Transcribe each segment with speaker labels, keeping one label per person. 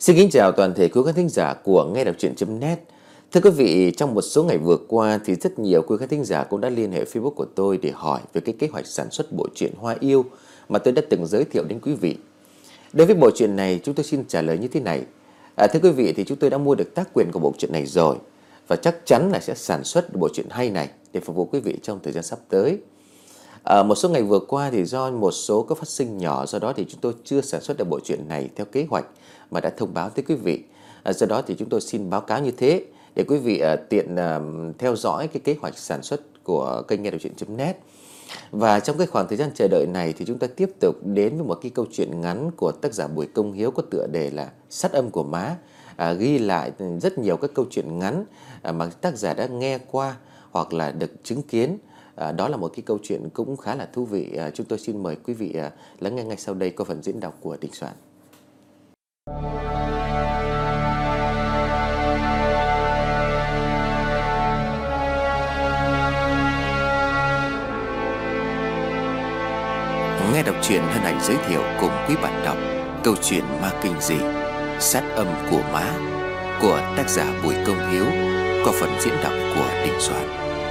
Speaker 1: Xin kính chào toàn thể quý khán thính giả của nghe đọc truyện.net. Thưa quý vị, trong một số ngày vừa qua thì rất nhiều quý khán thính giả cũng đã liên hệ Facebook của tôi để hỏi về cái kế hoạch sản xuất bộ truyện Hoa Yêu mà tôi đã từng giới thiệu đến quý vị. Đối với bộ truyện này, chúng tôi xin trả lời như thế này. Thưa quý vị, thì chúng tôi đã mua được tác quyền của bộ truyện này rồi và chắc chắn là sẽ sản xuất bộ truyện hay này để phục vụ quý vị trong thời gian sắp tới. Một số ngày vừa qua thì do một số các phát sinh nhỏ, do đó thì chúng tôi chưa sản xuất được bộ truyện này theo kế hoạch mà đã thông báo tới quý vị. Do đó thì chúng tôi xin báo cáo như thế để quý vị tiện theo dõi cái kế hoạch sản xuất của kênh nghe đọc truyện.net. Và trong cái khoảng thời gian chờ đợi này thì chúng ta tiếp tục đến với một cái câu chuyện ngắn của tác giả Bùi Công Hiếu có tựa đề là Sắt âm của má, ghi lại rất nhiều các câu chuyện ngắn mà tác giả đã nghe qua hoặc là được chứng kiến. Đó là một cái câu chuyện cũng khá là thú vị. Chúng tôi xin mời quý vị lắng nghe ngay sau đây qua phần diễn đọc của Đình Soạn. Nghe đọc truyện hân hạnh giới thiệu cùng quý bạn đọc câu chuyện ma kinh dị Sát âm của má của tác giả Bùi Công Hiếu qua phần diễn đọc của Đình Soạn.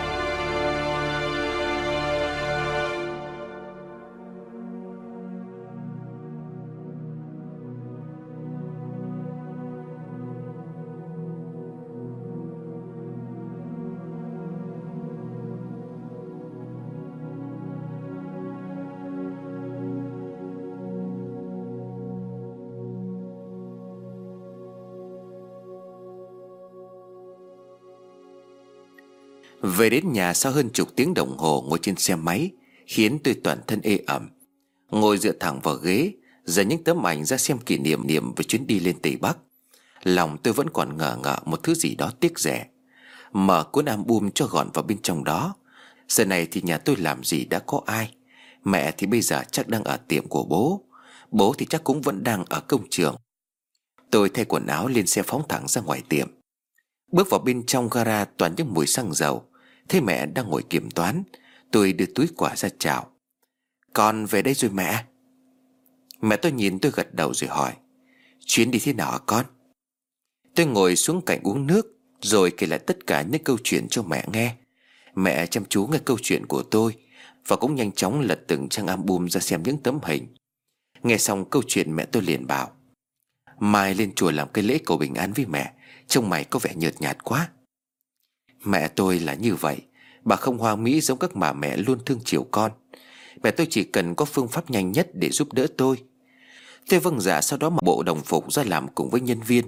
Speaker 1: Về đến nhà sau hơn chục tiếng đồng hồ ngồi trên xe máy khiến tôi toàn thân ê ẩm. Ngồi dựa thẳng vào ghế, giờ những tấm ảnh ra xem kỷ niệm về chuyến đi lên Tây Bắc. Lòng tôi vẫn còn ngờ ngợ một thứ gì đó tiếc rẻ. Mở cuốn album cho gọn vào bên trong đó. Giờ này thì nhà tôi làm gì đã có ai. Mẹ thì bây giờ chắc đang ở tiệm của bố. Bố thì chắc cũng vẫn đang ở công trường. Tôi thay quần áo lên xe phóng thẳng ra ngoài tiệm. Bước vào bên trong gara toàn những mùi xăng dầu. Thấy mẹ đang ngồi kiểm toán, tôi đưa túi quà ra chào. Con về đây rồi mẹ. Mẹ tôi nhìn tôi gật đầu rồi hỏi, chuyến đi thế nào hả con? Tôi ngồi xuống cạnh uống nước rồi kể lại tất cả những câu chuyện cho mẹ nghe. Mẹ chăm chú nghe câu chuyện của tôi và cũng nhanh chóng lật từng trang album ra xem những tấm hình. Nghe xong câu chuyện mẹ tôi liền bảo, mai lên chùa làm cái lễ cầu bình an với mẹ, trông mày có vẻ nhợt nhạt quá. Mẹ tôi là như vậy. Bà không hoa mỹ giống các bà mẹ luôn thương chiều con. Mẹ tôi chỉ cần có phương pháp nhanh nhất để giúp đỡ tôi. Tôi vâng dạ, sau đó mặc bộ đồng phục ra làm cùng với nhân viên.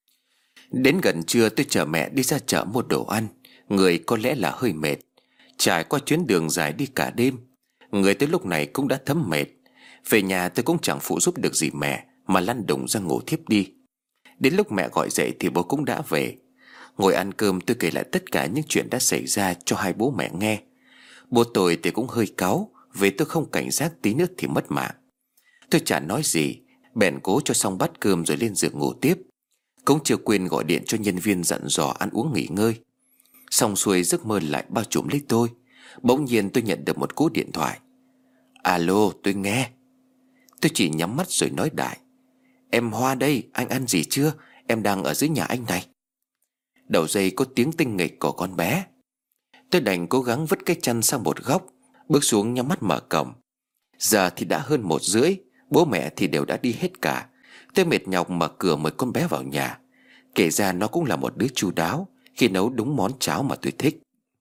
Speaker 1: Đến gần trưa tôi chở mẹ đi ra chợ mua đồ ăn. Người có lẽ là hơi mệt. Trải qua chuyến đường dài đi cả đêm, người tới lúc này cũng đã thấm mệt. Về nhà tôi cũng chẳng phụ giúp được gì mẹ, mà lăn đùng ra ngủ thiếp đi. Đến lúc mẹ gọi dậy thì bố cũng đã về. Ngồi ăn cơm tôi kể lại tất cả những chuyện đã xảy ra cho hai bố mẹ nghe. Bố tôi thì cũng hơi cáu vì tôi không cảnh giác tí nữa thì mất mạng. Tôi chả nói gì, bèn cố cho xong bát cơm rồi lên giường ngủ tiếp. Cũng chưa quên gọi điện cho nhân viên dặn dò ăn uống nghỉ ngơi. Xong xuôi giấc mơ lại bao trùm lấy tôi. Bỗng nhiên tôi nhận được một cú điện thoại. Alo, tôi nghe. Tôi chỉ nhắm mắt rồi nói đại, em Hoa đây, anh ăn gì chưa? Em đang ở dưới nhà anh này. Đầu dây có tiếng tinh nghịch của con bé. Tôi đành cố gắng vứt cái chăn sang một góc, bước xuống nhắm mắt mở cổng. Giờ thì đã hơn 1:30, bố mẹ thì đều đã đi hết cả. Tôi mệt nhọc mở cửa mời con bé vào nhà. Kể ra nó cũng là một đứa chu đáo khi nấu đúng món cháo mà tôi thích.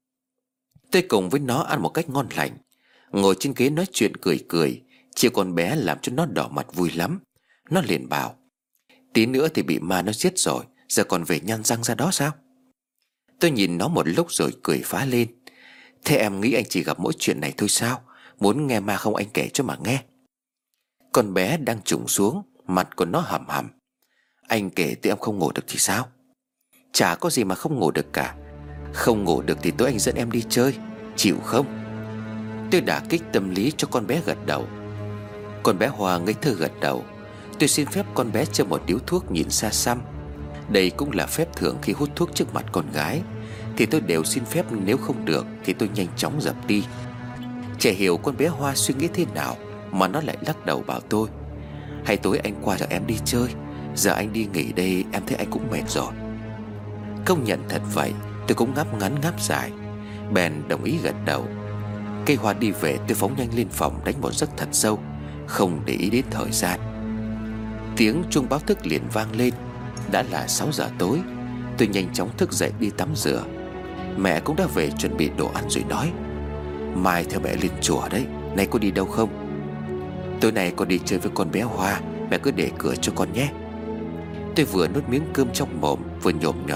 Speaker 1: Tôi cùng với nó ăn một cách ngon lành, ngồi trên ghế nói chuyện cười cười. Chiều con bé làm cho nó đỏ mặt vui lắm. Nó liền bảo, tí nữa thì bị ma nó giết rồi, giờ còn về nhăn răng ra đó sao? Tôi nhìn nó một lúc rồi cười phá lên. Thế em nghĩ anh chỉ gặp mỗi chuyện này thôi sao? Muốn nghe ma không anh kể cho mà nghe. Con bé đang trùng xuống, mặt của nó hầm hầm. Anh kể thì em không ngủ được thì sao? Chả có gì mà không ngủ được cả. Không ngủ được thì tối anh dẫn em đi chơi, chịu không? Tôi đả kích tâm lý cho con bé gật đầu. Con bé Hoa ngây thơ gật đầu. Tôi xin phép con bé cho một điếu thuốc nhìn xa xăm. Đây cũng là phép thường khi hút thuốc trước mặt con gái. Thì tôi đều xin phép, nếu không được thì tôi nhanh chóng dập đi. Chả hiểu con bé Hoa suy nghĩ thế nào mà nó lại lắc đầu bảo tôi, hay tối anh qua cho em đi chơi, Giờ anh đi nghỉ đây, em thấy anh cũng mệt rồi. Công nhận thật vậy, tôi cũng ngáp ngắn ngáp dài, bèn đồng ý gật đầu. Cây Hoa đi về, tôi phóng nhanh lên phòng đánh một giấc thật sâu, không để ý đến thời gian. Tiếng chuông báo thức liền vang lên. Đã là 6 giờ tối. Tôi nhanh chóng thức dậy đi tắm rửa. Mẹ cũng đã về chuẩn bị đồ ăn rồi nói: mai theo mẹ lên chùa đấy, nay có đi đâu không? Tối nay con đi chơi với con bé Hoa, mẹ cứ để cửa cho con nhé. Tôi vừa nuốt miếng cơm trong mồm, vừa nhổm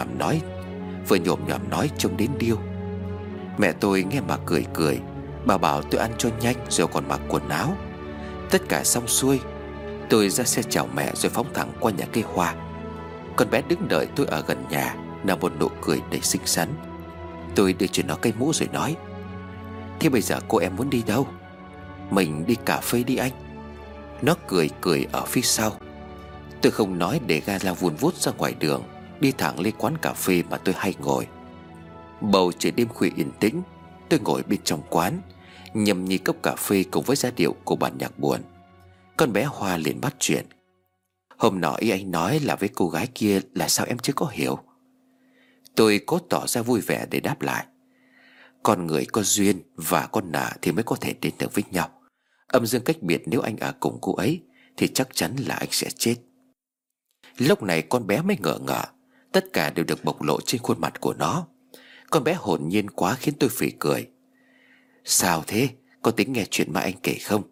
Speaker 1: nhổm nói trông đến điêu. Mẹ tôi nghe mà cười cười. Bà bảo tôi ăn cho nhanh rồi còn mặc quần áo. Tất cả xong xuôi, tôi ra xe chào mẹ rồi phóng thẳng qua nhà cây Hoa. Con bé đứng đợi tôi ở gần nhà, nở một nụ cười đầy xinh xắn. Tôi đưa cho nó cây mũ rồi nói: thế bây giờ cô em muốn đi đâu? Mình đi cà phê đi anh. Nó cười cười ở phía sau. Tôi không nói để ga lao vun vút ra ngoài đường, đi thẳng lên quán cà phê mà tôi hay ngồi. Bầu trời đêm khuya yên tĩnh. Tôi ngồi bên trong quán, nhâm nhi cốc cà phê cùng với giai điệu của bản nhạc buồn. Con bé Hoa liền bắt chuyện: hôm nọ ý anh nói là với cô gái kia là sao em chưa có hiểu? Tôi cố tỏ ra vui vẻ để đáp lại: con người có duyên và con nợ thì mới có thể đến được với nhau. Âm dương cách biệt, nếu anh ở cùng cô ấy thì chắc chắn là anh sẽ chết. Lúc này con bé mới ngỡ ngỡ. Tất cả đều được bộc lộ trên khuôn mặt của nó. Con bé hồn nhiên quá khiến tôi phì cười. Sao thế? Có tính nghe chuyện mà anh kể không?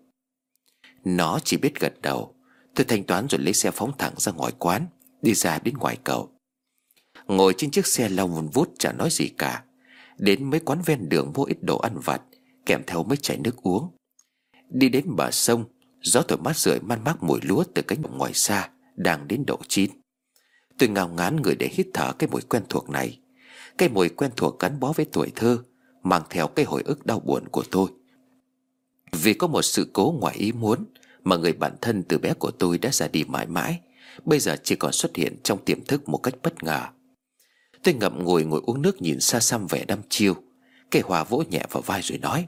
Speaker 1: Nó chỉ biết gật đầu. Tôi thanh toán rồi lấy xe phóng thẳng ra ngoài quán, đi ra đến ngoài cầu. Ngồi trên chiếc xe lau vun vút chả nói gì cả. Đến mấy quán ven đường mua ít đồ ăn vặt, kèm theo mấy chai nước uống. Đi đến bờ sông, gió thổi mát rượi man mác mùi lúa từ cánh đồng ngoài xa đang đến độ chín. Tôi ngao ngán người để hít thở cái mùi quen thuộc này. Cái mùi quen thuộc gắn bó với tuổi thơ, mang theo cái hồi ức đau buồn của tôi. Vì có một sự cố ngoài ý muốn mà người bạn thân từ bé của tôi đã ra đi mãi mãi, bây giờ chỉ còn xuất hiện trong tiềm thức một cách bất ngờ. Tôi ngậm ngùi ngồi uống nước nhìn xa xăm vẻ đăm chiêu. Cây Hoa vỗ nhẹ vào vai rồi nói: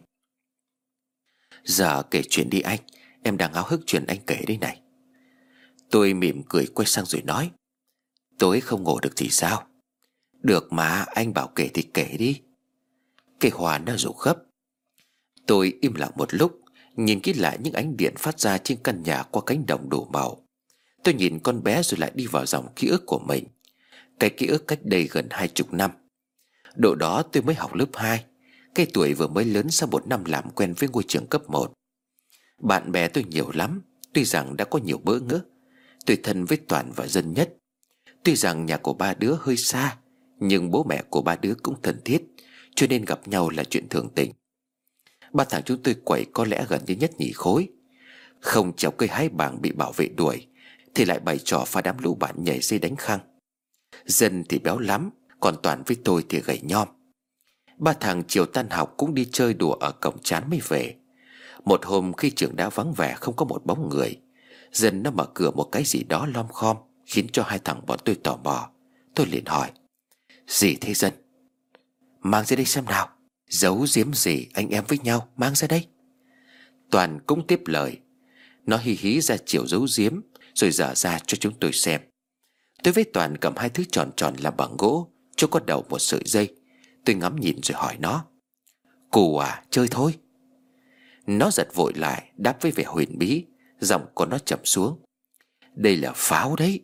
Speaker 1: giờ kể chuyện đi anh, em đang háo hức chuyện anh kể đây này. Tôi mỉm cười quay sang rồi nói: tối không ngủ được thì sao? Được mà, anh bảo kể thì kể đi. Cây Hoa nó rủ gấp. Tôi im lặng một lúc, nhìn kỹ lại những ánh điện phát ra trên căn nhà qua cánh đồng đủ màu. Tôi nhìn con bé rồi lại đi vào dòng ký ức của mình. Cái ký ức cách đây gần 20 năm. Độ đó tôi mới học lớp 2. Cái tuổi vừa mới lớn sau một năm làm quen với ngôi trường cấp 1. Bạn bè tôi nhiều lắm. Tuy rằng đã có nhiều bỡ ngỡ. Tôi thân với Toàn và Dân nhất. Tuy rằng nhà của ba đứa hơi xa, nhưng bố mẹ của ba đứa cũng thân thiết, cho nên gặp nhau là chuyện thường tình. Ba thằng chúng tôi quậy có lẽ gần như nhất nhì khối. Không trèo cây hái bàng bị bảo vệ đuổi thì lại bày trò pha đám lũ bạn nhảy dây đánh khăng. Dân thì béo lắm, còn Toàn với tôi thì gầy nhom. Ba thằng chiều tan học cũng đi chơi đùa ở cổng trán mới về. Một hôm khi trường đã vắng vẻ không có một bóng người, Dân nó mở cửa một cái gì đó lom khom, khiến cho hai thằng bọn tôi tò mò. Tôi liền hỏi: gì thế Dân? Mang ra đây xem nào. Giấu giếm gì anh em với nhau, mang ra đây. Toàn cũng tiếp lời. Nó hí hí ra chiều giấu giếm, rồi dở ra cho chúng tôi xem. Tôi với Toàn cầm hai thứ tròn tròn làm bằng gỗ, cho có đầu một sợi dây. Tôi ngắm nhìn rồi hỏi nó: cù à, chơi thôi. Nó giật vội lại, đáp với vẻ huyền bí. Giọng của nó trầm xuống: đây là pháo đấy.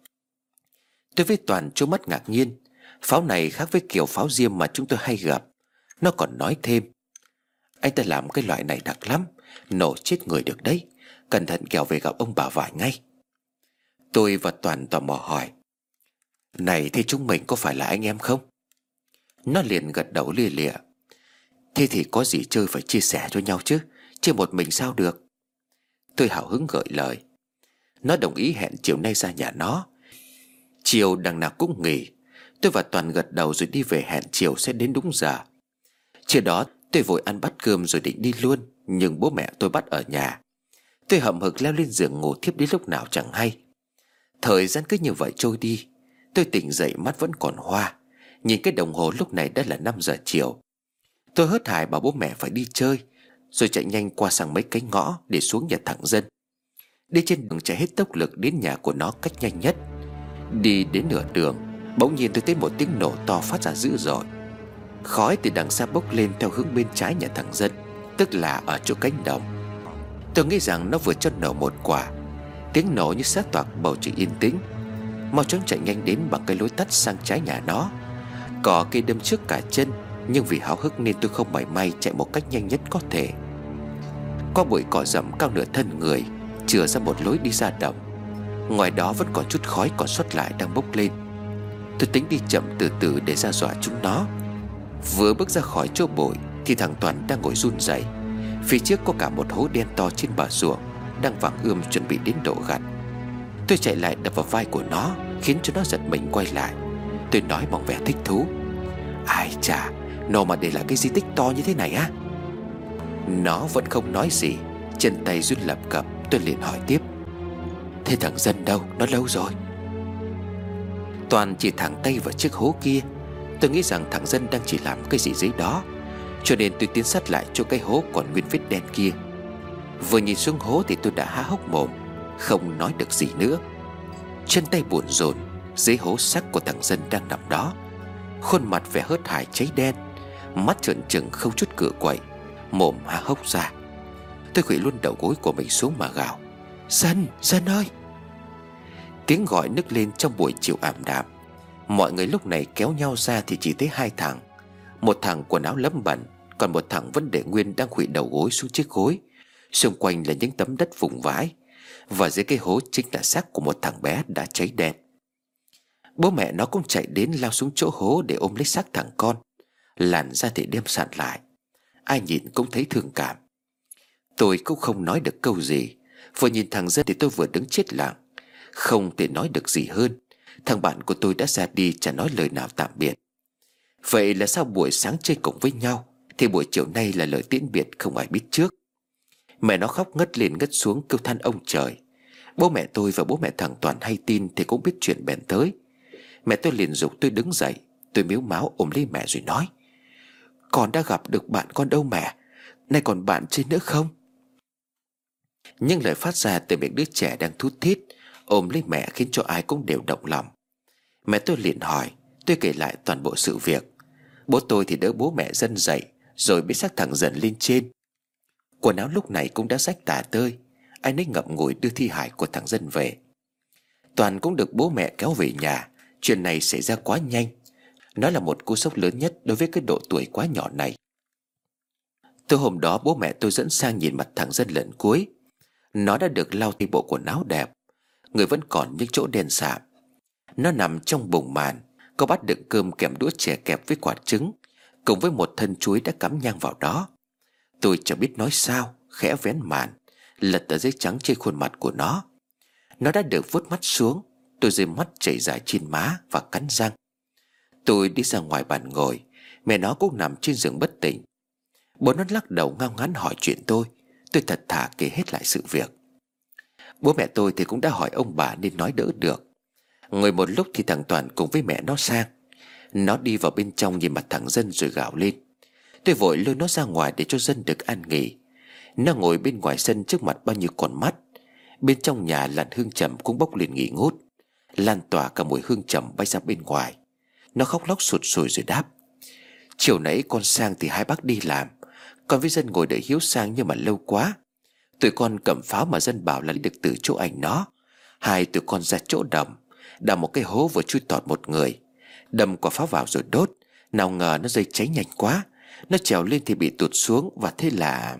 Speaker 1: Tôi với Toàn trố mắt ngạc nhiên. Pháo này khác với kiểu pháo diêm mà chúng tôi hay gặp. Nó còn nói thêm: anh ta làm cái loại này đặc lắm, nổ chết người được đấy. Cẩn thận kẻo về gặp ông bà vải ngay. Tôi và Toàn tò mò hỏi: này thế chúng mình có phải là anh em không? Nó liền gật đầu lia lịa: thế thì có gì chơi phải chia sẻ cho nhau chứ, chứ một mình sao được. Tôi hào hứng gợi lời. Nó đồng ý hẹn chiều nay ra nhà nó. Chiều đằng nào cũng nghỉ. Tôi và Toàn gật đầu rồi đi về hẹn chiều sẽ đến đúng giờ. Chiều đó tôi vội ăn bát cơm rồi định đi luôn, nhưng bố mẹ tôi bắt ở nhà. Tôi hậm hực leo lên giường ngủ thiếp đến lúc nào chẳng hay. Thời gian cứ như vậy trôi đi. Tôi tỉnh dậy mắt vẫn còn hoa. Nhìn cái đồng hồ lúc này đã là 5 giờ chiều. Tôi hớt hải bảo bố mẹ phải đi chơi, rồi chạy nhanh qua sang mấy cái ngõ để xuống nhà thằng Dân. Đi trên đường chạy hết tốc lực đến nhà của nó cách nhanh nhất. Đi đến nửa đường, bỗng nhiên tôi thấy một tiếng nổ to phát ra dữ dội. Khói từ đằng xa bốc lên theo hướng bên trái nhà thằng Dân, tức là ở chỗ cánh đồng. Tôi nghĩ rằng nó vừa cho nổ một quả. Tiếng nổ như xé toạc bầu trời yên tĩnh. Mau chóng chạy nhanh đến bằng cái lối tắt sang trái nhà nó. Cỏ cây đâm trước cả chân, nhưng vì háo hức nên tôi không mảy may chạy một cách nhanh nhất có thể. Qua bụi cỏ rậm cao nửa thân người, chừa ra một lối đi ra đồng. Ngoài đó vẫn còn chút khói còn sót lại đang bốc lên. Tôi tính đi chậm từ từ để ra dọa chúng nó. Vừa bước ra khỏi chỗ bụi thì thằng Toàn đang ngồi run rẩy. Phía trước có cả một hố đen to trên bờ ruộng, đang vàng ươm chuẩn bị đến độ gặt. Tôi chạy lại đập vào vai của nó, khiến cho nó giật mình quay lại. Tôi nói bằng vẻ thích thú: "Ai chà, nó mà để lại cái di tích to như thế này á?" Nó vẫn không nói gì, chân tay run lập cập. Tôi liền hỏi tiếp: "Thế thằng Dân đâu? Nó lâu rồi?" Toàn chỉ thẳng tay vào chiếc hố kia. Tôi nghĩ rằng thằng Dân đang chỉ làm cái gì dưới đó, cho nên tôi tiến sát lại chỗ cái hố còn nguyên vết đen kia. Vừa nhìn xuống hố thì tôi đã há hốc mồm, không nói được gì nữa. Chân tay buồn rộn, dưới hố xác của thằng Dân đang nằm đó, khuôn mặt vẻ hớt hải cháy đen, mắt trợn trừng không chút cựa quậy, mồm há hốc ra. Tôi khuỵu luôn đầu gối của mình xuống mà gào: "Dân, Dân ơi!" Tiếng gọi nức lên trong buổi chiều ảm đạm. Mọi người lúc này kéo nhau ra thì chỉ thấy hai thằng. Một thằng quần áo lấm bẩn, còn một thằng vẫn để nguyên đang khuỵu đầu gối xuống chiếc gối. Xung quanh là những tấm đất vùng vãi, và dưới cái hố chính là xác của một thằng bé đã cháy đen. Bố mẹ nó cũng chạy đến lao xuống chỗ hố để ôm lấy xác thằng con, làn da thì đem sạn lại. Ai nhìn cũng thấy thương cảm. Tôi cũng không nói được câu gì. Vừa nhìn thằng Dân thì tôi vừa đứng chết lặng, không thể nói được gì hơn. Thằng bạn của tôi đã ra đi, chẳng nói lời nào tạm biệt. Vậy là sau buổi sáng chơi cùng với nhau thì buổi chiều nay là lời tiễn biệt không ai biết trước. Mẹ nó khóc ngất lên ngất xuống kêu than ông trời. Bố mẹ tôi và bố mẹ thằng Toàn hay tin thì cũng biết chuyện bèn tới. Mẹ tôi liền giục tôi đứng dậy. Tôi mếu máo ôm lấy mẹ rồi nói: "Con đã gặp được bạn con đâu mẹ? Nay còn bạn chơi nữa không?" Nhưng lời phát ra từ miệng đứa trẻ đang thút thít ôm lấy mẹ khiến cho ai cũng đều động lòng. Mẹ tôi liền hỏi. Tôi kể lại toàn bộ sự việc. Bố tôi thì đỡ bố mẹ Dân dậy, rồi bế xác thằng Dần lên trên. Quần áo lúc này cũng đã rách tả tơi. Ai nấy ngậm ngùi đưa thi hài của thằng Dân về. Toàn cũng được bố mẹ kéo về nhà. Chuyện này xảy ra quá nhanh. Nó là một cú sốc lớn nhất đối với cái độ tuổi quá nhỏ này. Từ hôm đó bố mẹ tôi dẫn sang nhìn mặt thằng Dân lần cuối. Nó đã được lau đi bộ quần áo đẹp, người vẫn còn những chỗ đen sạm. Nó nằm trong bùng màn, có bát đựng cơm kèm đũa chè kẹp với quả trứng, cùng với một thân chuối đã cắm nhang vào đó. Tôi chẳng biết nói sao, khẽ vén màn, lật tờ giấy trắng trên khuôn mặt của nó. Nó đã được vuốt mắt xuống. Tôi rơi mắt chảy dài trên má và cắn răng. Tôi đi ra ngoài bàn ngồi. Mẹ nó cũng nằm trên giường bất tỉnh. Bố nó lắc đầu ngao ngán hỏi chuyện tôi. Tôi thật thà kể hết lại sự việc. Bố mẹ tôi thì cũng đã hỏi ông bà nên nói đỡ được. Ngồi một lúc thì thằng Toàn cùng với mẹ nó sang. Nó đi vào bên trong nhìn mặt thằng Dân rồi gào lên. Tôi vội lôi nó ra ngoài để cho Dân được an nghỉ. Nó ngồi bên ngoài sân trước mặt bao nhiêu con mắt. Bên trong nhà làn hương trầm cũng bốc lên nghỉ ngút, lan tỏa cả mùi hương trầm bay ra bên ngoài. Nó khóc lóc sụt sùi rồi đáp: "Chiều nãy con sang thì hai bác đi làm, con với Dân ngồi đợi Hiếu sang nhưng mà lâu quá. Tụi con cầm pháo mà Dân bảo là được từ chỗ anh nó. Hai tụi con ra chỗ đầm, đào một cái hố vừa chui tọt một người, đâm quả pháo vào rồi đốt. Nào ngờ nó dây cháy nhanh quá, nó trèo lên thì bị tụt xuống. Và thế là..."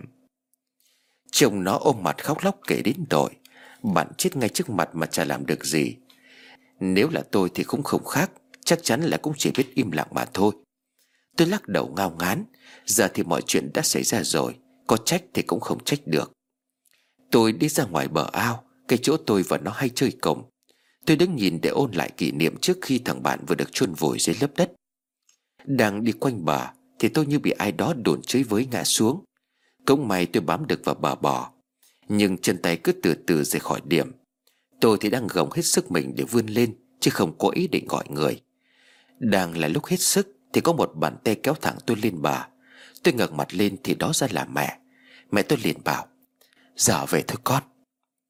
Speaker 1: Chồng nó ôm mặt khóc lóc kể đến tội. Bạn chết ngay trước mặt mà chả làm được gì. Nếu là tôi thì cũng không khác, chắc chắn là cũng chỉ biết im lặng mà thôi. Tôi lắc đầu ngao ngán. Giờ thì mọi chuyện đã xảy ra rồi, có trách thì cũng không trách được. Tôi đi ra ngoài bờ ao, cái chỗ tôi và nó hay chơi cùng. Tôi đứng nhìn để ôn lại kỷ niệm trước khi thằng bạn vừa được chôn vùi dưới lớp đất. Đang đi quanh bờ thì tôi như bị ai đó đồn chới với ngã xuống. Cũng may tôi bám được vào bờ bò, nhưng chân tay cứ từ từ rời khỏi điểm. Tôi thì đang gồng hết sức mình để vươn lên, chứ không có ý định gọi người. Đang là lúc hết sức thì có một bàn tay kéo thẳng tôi lên bờ. Tôi ngẩng mặt lên thì đó ra là mẹ. Mẹ tôi liền bảo: "Giờ về thôi con."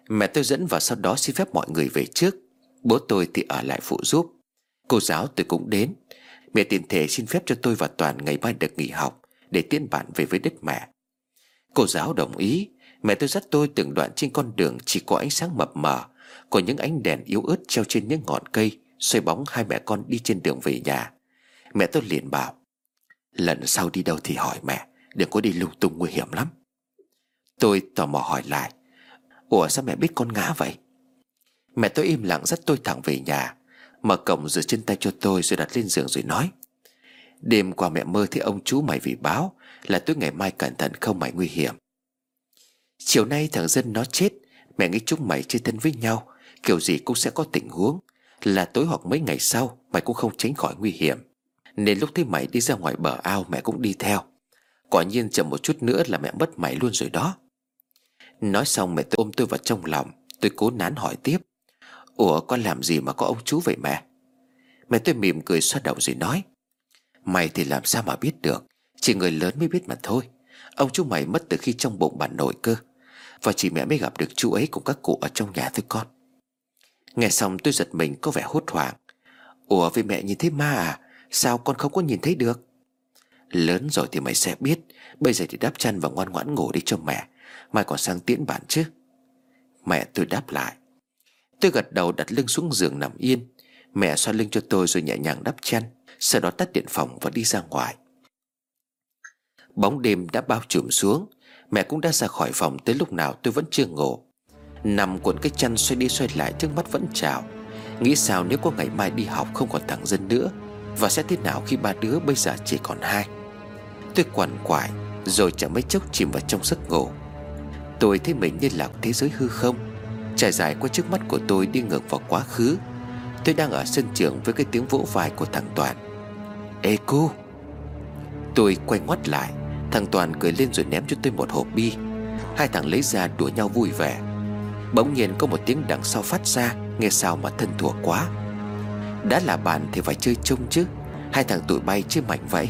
Speaker 1: Mẹ tôi dẫn vào, sau đó xin phép mọi người về trước. Bố tôi thì ở lại phụ giúp. Cô giáo tôi cũng đến. Mẹ tiền thể xin phép cho tôi và Toàn ngày mai được nghỉ học để tiễn bạn về với đất mẹ. Cô giáo đồng ý. Mẹ tôi dắt tôi từng đoạn trên con đường chỉ có ánh sáng mập mờ của những ánh đèn yếu ớt treo trên những ngọn cây, xoay bóng hai mẹ con đi trên đường về nhà. Mẹ tôi liền bảo: lần sau đi đâu thì hỏi mẹ, đừng có đi lung tung, nguy hiểm lắm. Tôi tò mò hỏi lại: ủa sao mẹ biết con ngã vậy? Mẹ tôi im lặng dắt tôi thẳng về nhà, mở cổng rửa chân tay cho tôi rồi đặt lên giường rồi nói: đêm qua mẹ mơ thấy ông chú mày vì báo là tối ngày mai cẩn thận không mày, nguy hiểm. Chiều nay thằng Dân nó chết, mẹ nghĩ chúng mày chơi thân với nhau, kiểu gì cũng sẽ có tình huống là tối hoặc mấy ngày sau mày cũng không tránh khỏi nguy hiểm. Nên lúc thấy mày đi ra ngoài bờ ao mẹ cũng đi theo. Quả nhiên chậm một chút nữa là mẹ mất mày luôn rồi đó. Nói xong mẹ tôi ôm tôi vào trong lòng. Tôi cố nán hỏi tiếp: ủa con làm gì mà có ông chú vậy mẹ? Mẹ tôi mỉm cười xoa đầu rồi nói: mày thì làm sao mà biết được, chỉ người lớn mới biết mà thôi. Ông chú mày mất từ khi trong bụng bà nội cơ, và chỉ mẹ mới gặp được chú ấy cùng các cụ ở trong nhà thôi con. Nghe xong tôi giật mình, có vẻ hốt hoảng. Ủa vậy mẹ nhìn thấy ma à? Sao con không có nhìn thấy được? Lớn rồi thì mày sẽ biết. Bây giờ thì đắp chăn và ngoan ngoãn ngủ đi cho mẹ, mai còn sang tiễn bạn chứ. Mẹ tôi đáp lại. Tôi gật đầu đặt lưng xuống giường nằm yên. Mẹ xoa lưng cho tôi rồi nhẹ nhàng đắp chăn, sau đó tắt điện phòng và đi ra ngoài. Bóng đêm đã bao trùm xuống. Mẹ cũng đã ra khỏi phòng tới lúc nào tôi vẫn chưa ngủ. Nằm cuộn cái chăn xoay đi xoay lại, trước mắt vẫn trào. Nghĩ sao nếu có ngày mai đi học không còn thằng Dân nữa, và sẽ thế nào khi ba đứa bây giờ chỉ còn hai. Tôi quằn quại rồi chẳng mấy chốc chìm vào trong giấc ngủ. Tôi thấy mình như là thế giới hư không, trải dài qua trước mắt của tôi, đi ngược vào quá khứ. Tôi đang ở sân trường với cái tiếng vỗ vai của thằng Toàn: ê cô. Tôi quay ngoắt lại. Thằng Toàn cười lên rồi ném cho tôi một hộp bi. Hai thằng lấy ra đùa nhau vui vẻ. Bỗng nhiên có một tiếng đằng sau phát ra, nghe sao mà thân thuộc quá. Đã là bạn thì phải chơi chung chứ. Hai thằng tụi bay chứ mạnh vậy.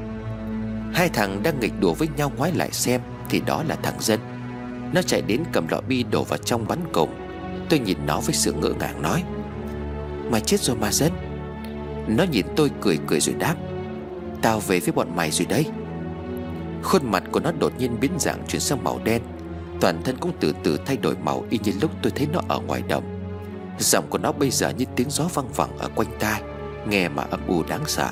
Speaker 1: Hai thằng đang nghịch đùa với nhau, ngoái lại xem thì đó là thằng Dân. Nó chạy đến cầm lọ bi đổ vào trong bắn cùng. Tôi nhìn nó với sự ngỡ ngàng nói: mày chết rồi mà Dân. Nó nhìn tôi cười cười rồi đáp: tao về với bọn mày rồi đây. Khuôn mặt của nó đột nhiên biến dạng, chuyển sang màu đen. Toàn thân cũng từ từ thay đổi màu, y như lúc tôi thấy nó ở ngoài đồng. Giọng của nó bây giờ như tiếng gió văng vẳng ở quanh tai, nghe mà âm u đáng sợ.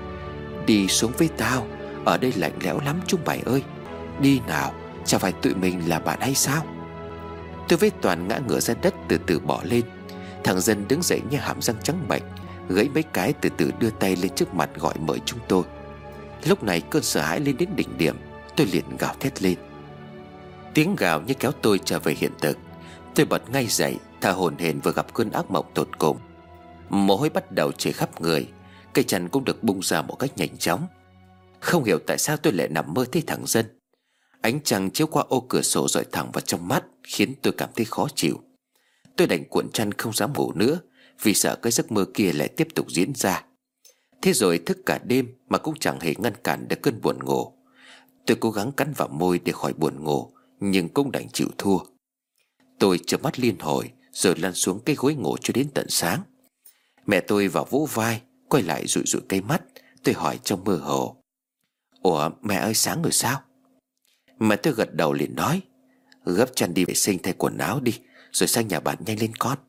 Speaker 1: Đi xuống với tao, ở đây lạnh lẽo lắm chúng mày ơi. Đi nào, chả phải tụi mình là bạn hay sao? Tôi với Toàn ngã ngửa ra đất, từ từ bỏ lên. Thằng Dân đứng dậy như hàm răng trắng bệch, gãy mấy cái, từ từ đưa tay lên trước mặt gọi mời chúng tôi. Lúc này cơn sợ hãi lên đến đỉnh điểm. Tôi liền gào thét lên. Tiếng gào như kéo tôi trở về hiện thực. Tôi bật ngay dậy, thở hổn hển vừa gặp cơn ác mộng tột cùng. Mồ hôi bắt đầu chảy khắp người. Cây chăn cũng được bung ra một cách nhanh chóng. Không hiểu tại sao tôi lại nằm mơ thấy thằng Dân. Ánh trăng chiếu qua ô cửa sổ rọi thẳng vào trong mắt, khiến tôi cảm thấy khó chịu. Tôi đành cuộn chăn không dám ngủ nữa, vì sợ cái giấc mơ kia lại tiếp tục diễn ra. Thế rồi thức cả đêm mà cũng chẳng hề ngăn cản được cơn buồn ngủ. Tôi cố gắng cắn vào môi để khỏi buồn ngủ, nhưng cũng đành chịu thua. Tôi chợp mắt liên hồi rồi lăn xuống cái gối ngủ cho đến tận sáng. Mẹ tôi vào vỗ vai, quay lại dụi dụi cái mắt. Tôi hỏi trong mơ hồ: ủa mẹ ơi, sáng rồi sao? Mẹ tôi gật đầu liền nói: gấp chăn đi vệ sinh thay quần áo đi, rồi sang nhà bạn nhanh lên con.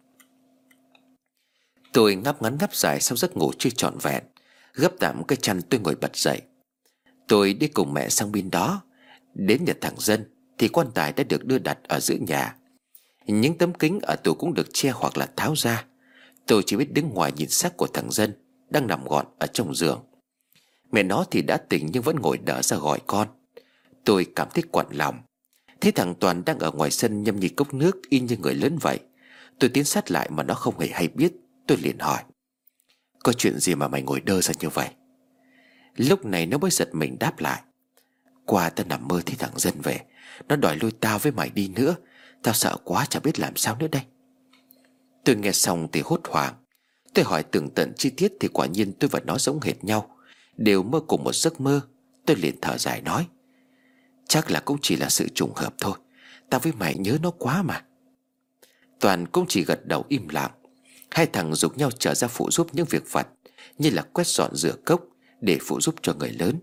Speaker 1: Tôi ngáp ngắn ngáp dài sau giấc ngủ chưa trọn vẹn. Gấp tạm cái chăn tôi ngồi bật dậy. Tôi đi cùng mẹ sang bên đó. Đến nhà thằng Dân thì quan tài đã được đưa đặt ở giữa nhà. Những tấm kính ở tủ cũng được che hoặc là tháo ra. Tôi chỉ biết đứng ngoài nhìn xác của thằng Dân đang nằm gọn ở trong giường. Mẹ nó thì đã tỉnh nhưng vẫn ngồi đỡ ra gọi con. Tôi cảm thấy quặn lòng. Thấy thằng Toàn đang ở ngoài sân nhâm nhi cốc nước y như người lớn vậy. Tôi tiến sát lại mà nó không hề hay biết. Tôi liền hỏi: có chuyện gì mà mày ngồi đơ ra như vậy? Lúc này nó mới giật mình đáp lại: qua tao nằm mơ thấy thằng Dân về. Nó đòi lôi tao với mày đi nữa. Tao sợ quá chả biết làm sao nữa đây. Tôi nghe xong thì hốt hoảng. Tôi hỏi tường tận chi tiết thì quả nhiên tôi và nó giống hệt nhau, đều mơ cùng một giấc mơ. Tôi liền thở dài nói: chắc là cũng chỉ là sự trùng hợp thôi. Tao với mày nhớ nó quá mà. Toàn cũng chỉ gật đầu im lặng. Hai thằng giục nhau trở ra phụ giúp những việc vặt, như là quét dọn rửa cốc, để phụ giúp cho người lớn.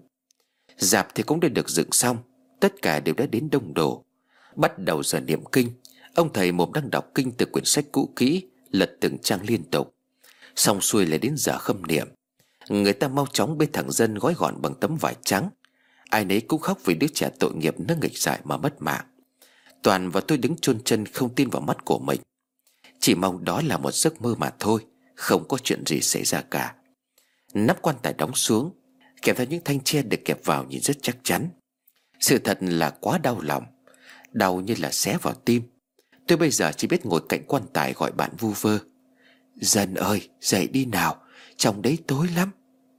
Speaker 1: Rạp thì cũng đã được dựng xong. Tất cả đều đã đến đông đủ. Bắt đầu giờ niệm kinh. Ông thầy mồm đang đọc kinh từ quyển sách cũ kỹ, lật từng trang liên tục. Xong xuôi lại đến giờ khâm niệm. Người ta mau chóng bê thằng Dân gói gọn bằng tấm vải trắng. Ai nấy cũng khóc vì đứa trẻ tội nghiệp nó nghịch dại mà mất mạng. Toàn và tôi đứng chôn chân không tin vào mắt của mình. Chỉ mong đó là một giấc mơ mà thôi, không có chuyện gì xảy ra cả. Nắp quan tài đóng xuống, kèm theo những thanh tre được kẹp vào nhìn rất chắc chắn. Sự thật là quá đau lòng, đau như là xé vào tim. Tôi bây giờ chỉ biết ngồi cạnh quan tài gọi bạn vu vơ: Dân ơi, dậy đi nào, trong đấy tối lắm.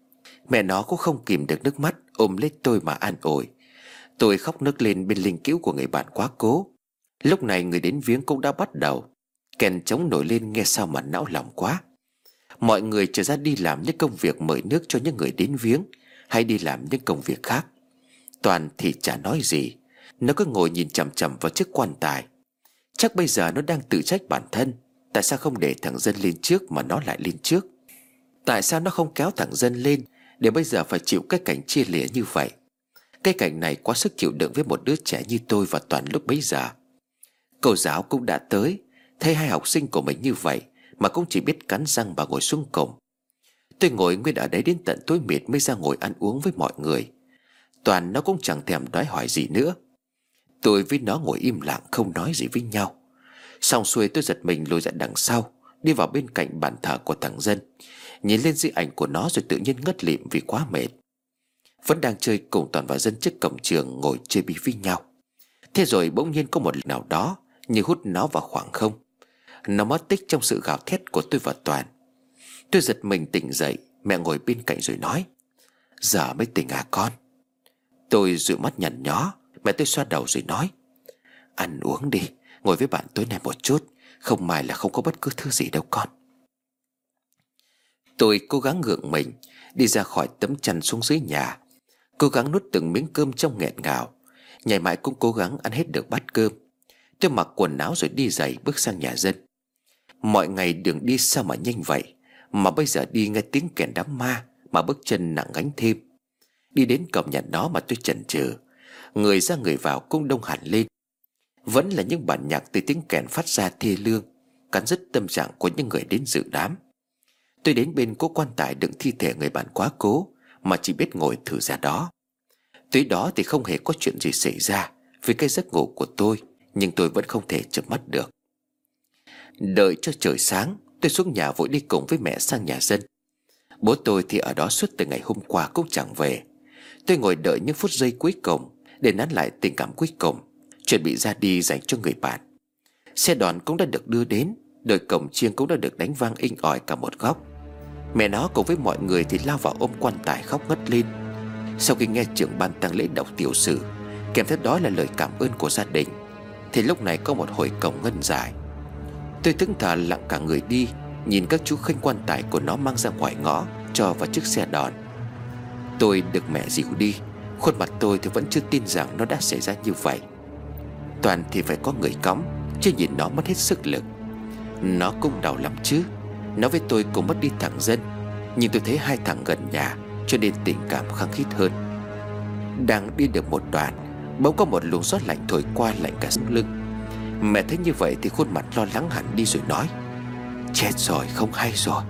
Speaker 1: Mẹ nó cũng không kìm được nước mắt, ôm lấy tôi mà an ủi. Tôi khóc nức lên bên linh cữu của người bạn quá cố. Lúc này người đến viếng cũng đã bắt đầu. Kèn trống nổi lên nghe sao mà não lòng quá. Mọi người trở ra đi làm những công việc mời nước cho những người đến viếng, hay đi làm những công việc khác. Toàn thì chả nói gì. Nó cứ ngồi nhìn chằm chằm vào chiếc quan tài. Chắc bây giờ nó đang tự trách bản thân. Tại sao không để thằng Dân lên trước mà nó lại lên trước? Tại sao nó không kéo thằng Dân lên, để bây giờ phải chịu cái cảnh chia lìa như vậy? Cái cảnh này quá sức chịu đựng với một đứa trẻ như tôi và Toàn lúc bấy giờ. Cô giáo cũng đã tới, thấy hai học sinh của mình như vậy mà cũng chỉ biết cắn răng và ngồi xuống cùng. Tôi ngồi nguyên ở đấy đến tận tối mịt mới ra ngồi ăn uống với mọi người. Toàn nó cũng chẳng thèm đòi hỏi gì nữa. Tôi với nó ngồi im lặng không nói gì với nhau. Xong xuôi tôi giật mình lùi ra đằng sau, đi vào bên cạnh bàn thờ của thằng Dân, nhìn lên di ảnh của nó rồi tự nhiên ngất lịm vì quá mệt. Vẫn đang chơi cùng Toàn và Dân trước cổng trường ngồi chơi bí với nhau. Thế rồi bỗng nhiên có một lần nào đó như hút nó vào khoảng không. Nó mất tích trong sự gào thét của tôi và Toàn. Tôi giật mình tỉnh dậy. Mẹ ngồi bên cạnh rồi nói: Giờ mới tỉnh à con? Tôi dụi mắt nhằn nhó. Mẹ tôi xoa đầu rồi nói: Ăn uống đi, ngồi với bạn tối nay một chút, không may là không có bất cứ thứ gì đâu con. Tôi cố gắng gượng mình đi ra khỏi tấm chăn xuống dưới nhà, cố gắng nuốt từng miếng cơm trong nghẹn ngào. Ngày mai cũng cố gắng ăn hết được bát cơm. Tôi mặc quần áo rồi đi giày bước sang nhà Dân. Mọi ngày đường đi sao mà nhanh vậy, mà bây giờ đi nghe tiếng kèn đám ma mà bước chân nặng gánh thêm. Đi đến cổng nhà nó mà tôi chần chừ. Người ra người vào cũng đông hẳn lên. Vẫn là những bản nhạc từ tiếng kèn phát ra thê lương, cắn rứt tâm trạng của những người đến dự đám. Tôi đến bên cố quan tài đựng thi thể người bạn quá cố, mà chỉ biết ngồi thử ra đó. Tới đó thì không hề có chuyện gì xảy ra vì cái giấc ngủ của tôi, nhưng tôi vẫn không thể chợp mắt được. Đợi cho trời sáng, tôi xuống nhà vội đi cùng với mẹ sang nhà Dân. Bố tôi thì ở đó suốt từ ngày hôm qua cũng chẳng về. Tôi ngồi đợi những phút giây cuối cùng để nán lại tình cảm cuối cùng, chuẩn bị ra đi dành cho người bạn. Xe đón cũng đã được đưa đến, đợi cổng chiêng cũng đã được đánh vang inh ỏi cả một góc. Mẹ nó cùng với mọi người thì lao vào ôm quan tài khóc ngất lên. Sau khi nghe trưởng ban tang lễ đọc tiểu sử, kèm theo đó là lời cảm ơn của gia đình, thì lúc này có một hồi cổng ngân dài. Tôi thẫn thờ lặng cả người đi, nhìn các chú khênh quan tài của nó mang ra ngoài ngõ, cho vào chiếc xe đòn. Tôi được mẹ dìu đi. Khuôn mặt tôi thì vẫn chưa tin rằng nó đã xảy ra như vậy. Toàn thì phải có người cõng, chứ nhìn nó mất hết sức lực. Nó cũng đau lắm chứ. Nó với tôi cùng mất đi thằng Dân, nhưng tôi thấy hai thằng gần nhà, cho nên tình cảm khăng khít hơn. Đang đi được một đoạn, bỗng có một luồng gió lạnh thổi qua lạnh cả sống lưng. Mẹ thấy như vậy thì khuôn mặt lo lắng hẳn đi rồi nói: Chết rồi, không hay rồi.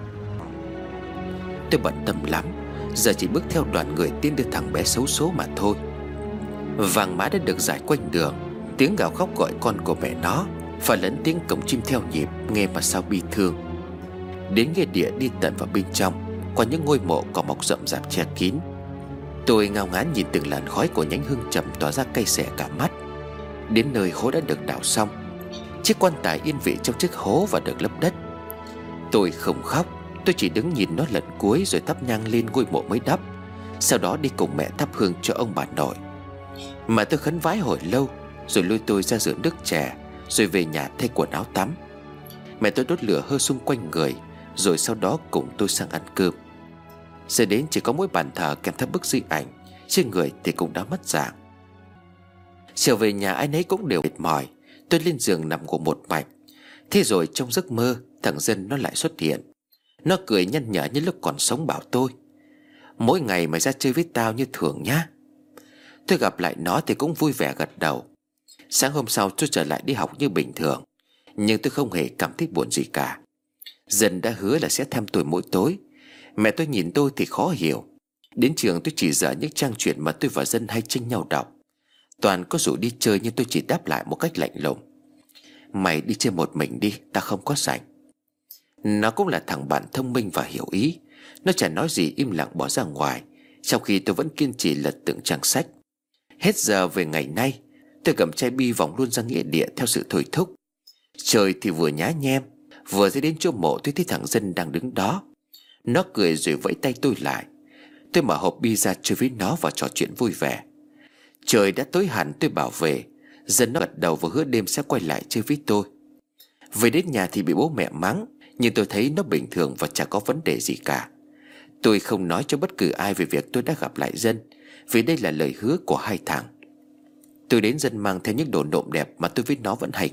Speaker 1: Tôi bận tâm lắm, giờ chỉ bước theo đoàn người tiến đưa thằng bé xấu số mà thôi. Vàng mã đã được rải quanh đường. Tiếng gào khóc gọi con của mẹ nó phải lẫn tiếng cổng chim theo nhịp, nghe mà sao bi thương. Đến nghĩa địa đi tận vào bên trong, qua những ngôi mộ cỏ mọc rậm rạp che kín. Tôi ngao ngán nhìn từng làn khói của nhánh hương trầm tỏa ra cay xẻ cả mắt. Đến nơi hố đã được đào xong, chiếc quan tài yên vị trong chiếc hố và được lấp đất. Tôi không khóc, tôi chỉ đứng nhìn nó lần cuối rồi thắp nhang lên ngôi mộ mới đắp. Sau đó đi cùng mẹ thắp hương cho ông bà nội. Mà tôi khấn vái hồi lâu, rồi lôi tôi ra rửa nước chè, rồi về nhà thay quần áo tắm. Mẹ tôi đốt lửa hơ xung quanh người, rồi sau đó cùng tôi sang ăn cơm. Giờ đến chỉ có mỗi bàn thờ kèm theo bức di ảnh, trên người thì cũng đã mất dạng. Chiều về nhà ai nấy cũng đều mệt mỏi. Tôi lên giường nằm ngủ một mạch. Thế rồi trong giấc mơ, thằng Dân nó lại xuất hiện. Nó cười nhăn nhở như lúc còn sống, bảo tôi: mỗi ngày mày ra chơi với tao như thường nhá. Tôi gặp lại nó thì cũng vui vẻ gật đầu. Sáng hôm sau tôi trở lại đi học như bình thường, nhưng tôi không hề cảm thấy buồn gì cả. Dân đã hứa là sẽ thăm tôi mỗi tối. Mẹ tôi nhìn tôi thì khó hiểu. Đến trường tôi chỉ dở những trang truyện mà tôi và Dân hay tranh nhau đọc. Toàn có rủ đi chơi nhưng tôi chỉ đáp lại một cách lạnh lùng: mày đi chơi một mình đi, ta không có rảnh. Nó cũng là thằng bạn thông minh và hiểu ý. Nó chẳng nói gì, im lặng bỏ ra ngoài, trong khi tôi vẫn kiên trì lật từng trang sách. Hết giờ về ngày nay, tôi cầm chai bi vòng luôn ra nghĩa địa theo sự thôi thúc. Trời thì vừa nhá nhem. Vừa ra đến chỗ mộ, tôi thấy thằng Dân đang đứng đó. Nó cười rồi vẫy tay tôi lại. Tôi mở hộp bi ra chơi với nó và trò chuyện vui vẻ. Trời đã tối hẳn, tôi bảo về. Dân nó gật đầu và hứa đêm sẽ quay lại chơi với tôi. Về đến nhà thì bị bố mẹ mắng, nhưng tôi thấy nó bình thường và chẳng có vấn đề gì cả. Tôi không nói cho bất cứ ai về việc tôi đã gặp lại Dân, vì đây là lời hứa của hai thằng. Tôi đến Dân mang theo những đồ nộm đẹp mà tôi với nó vẫn hay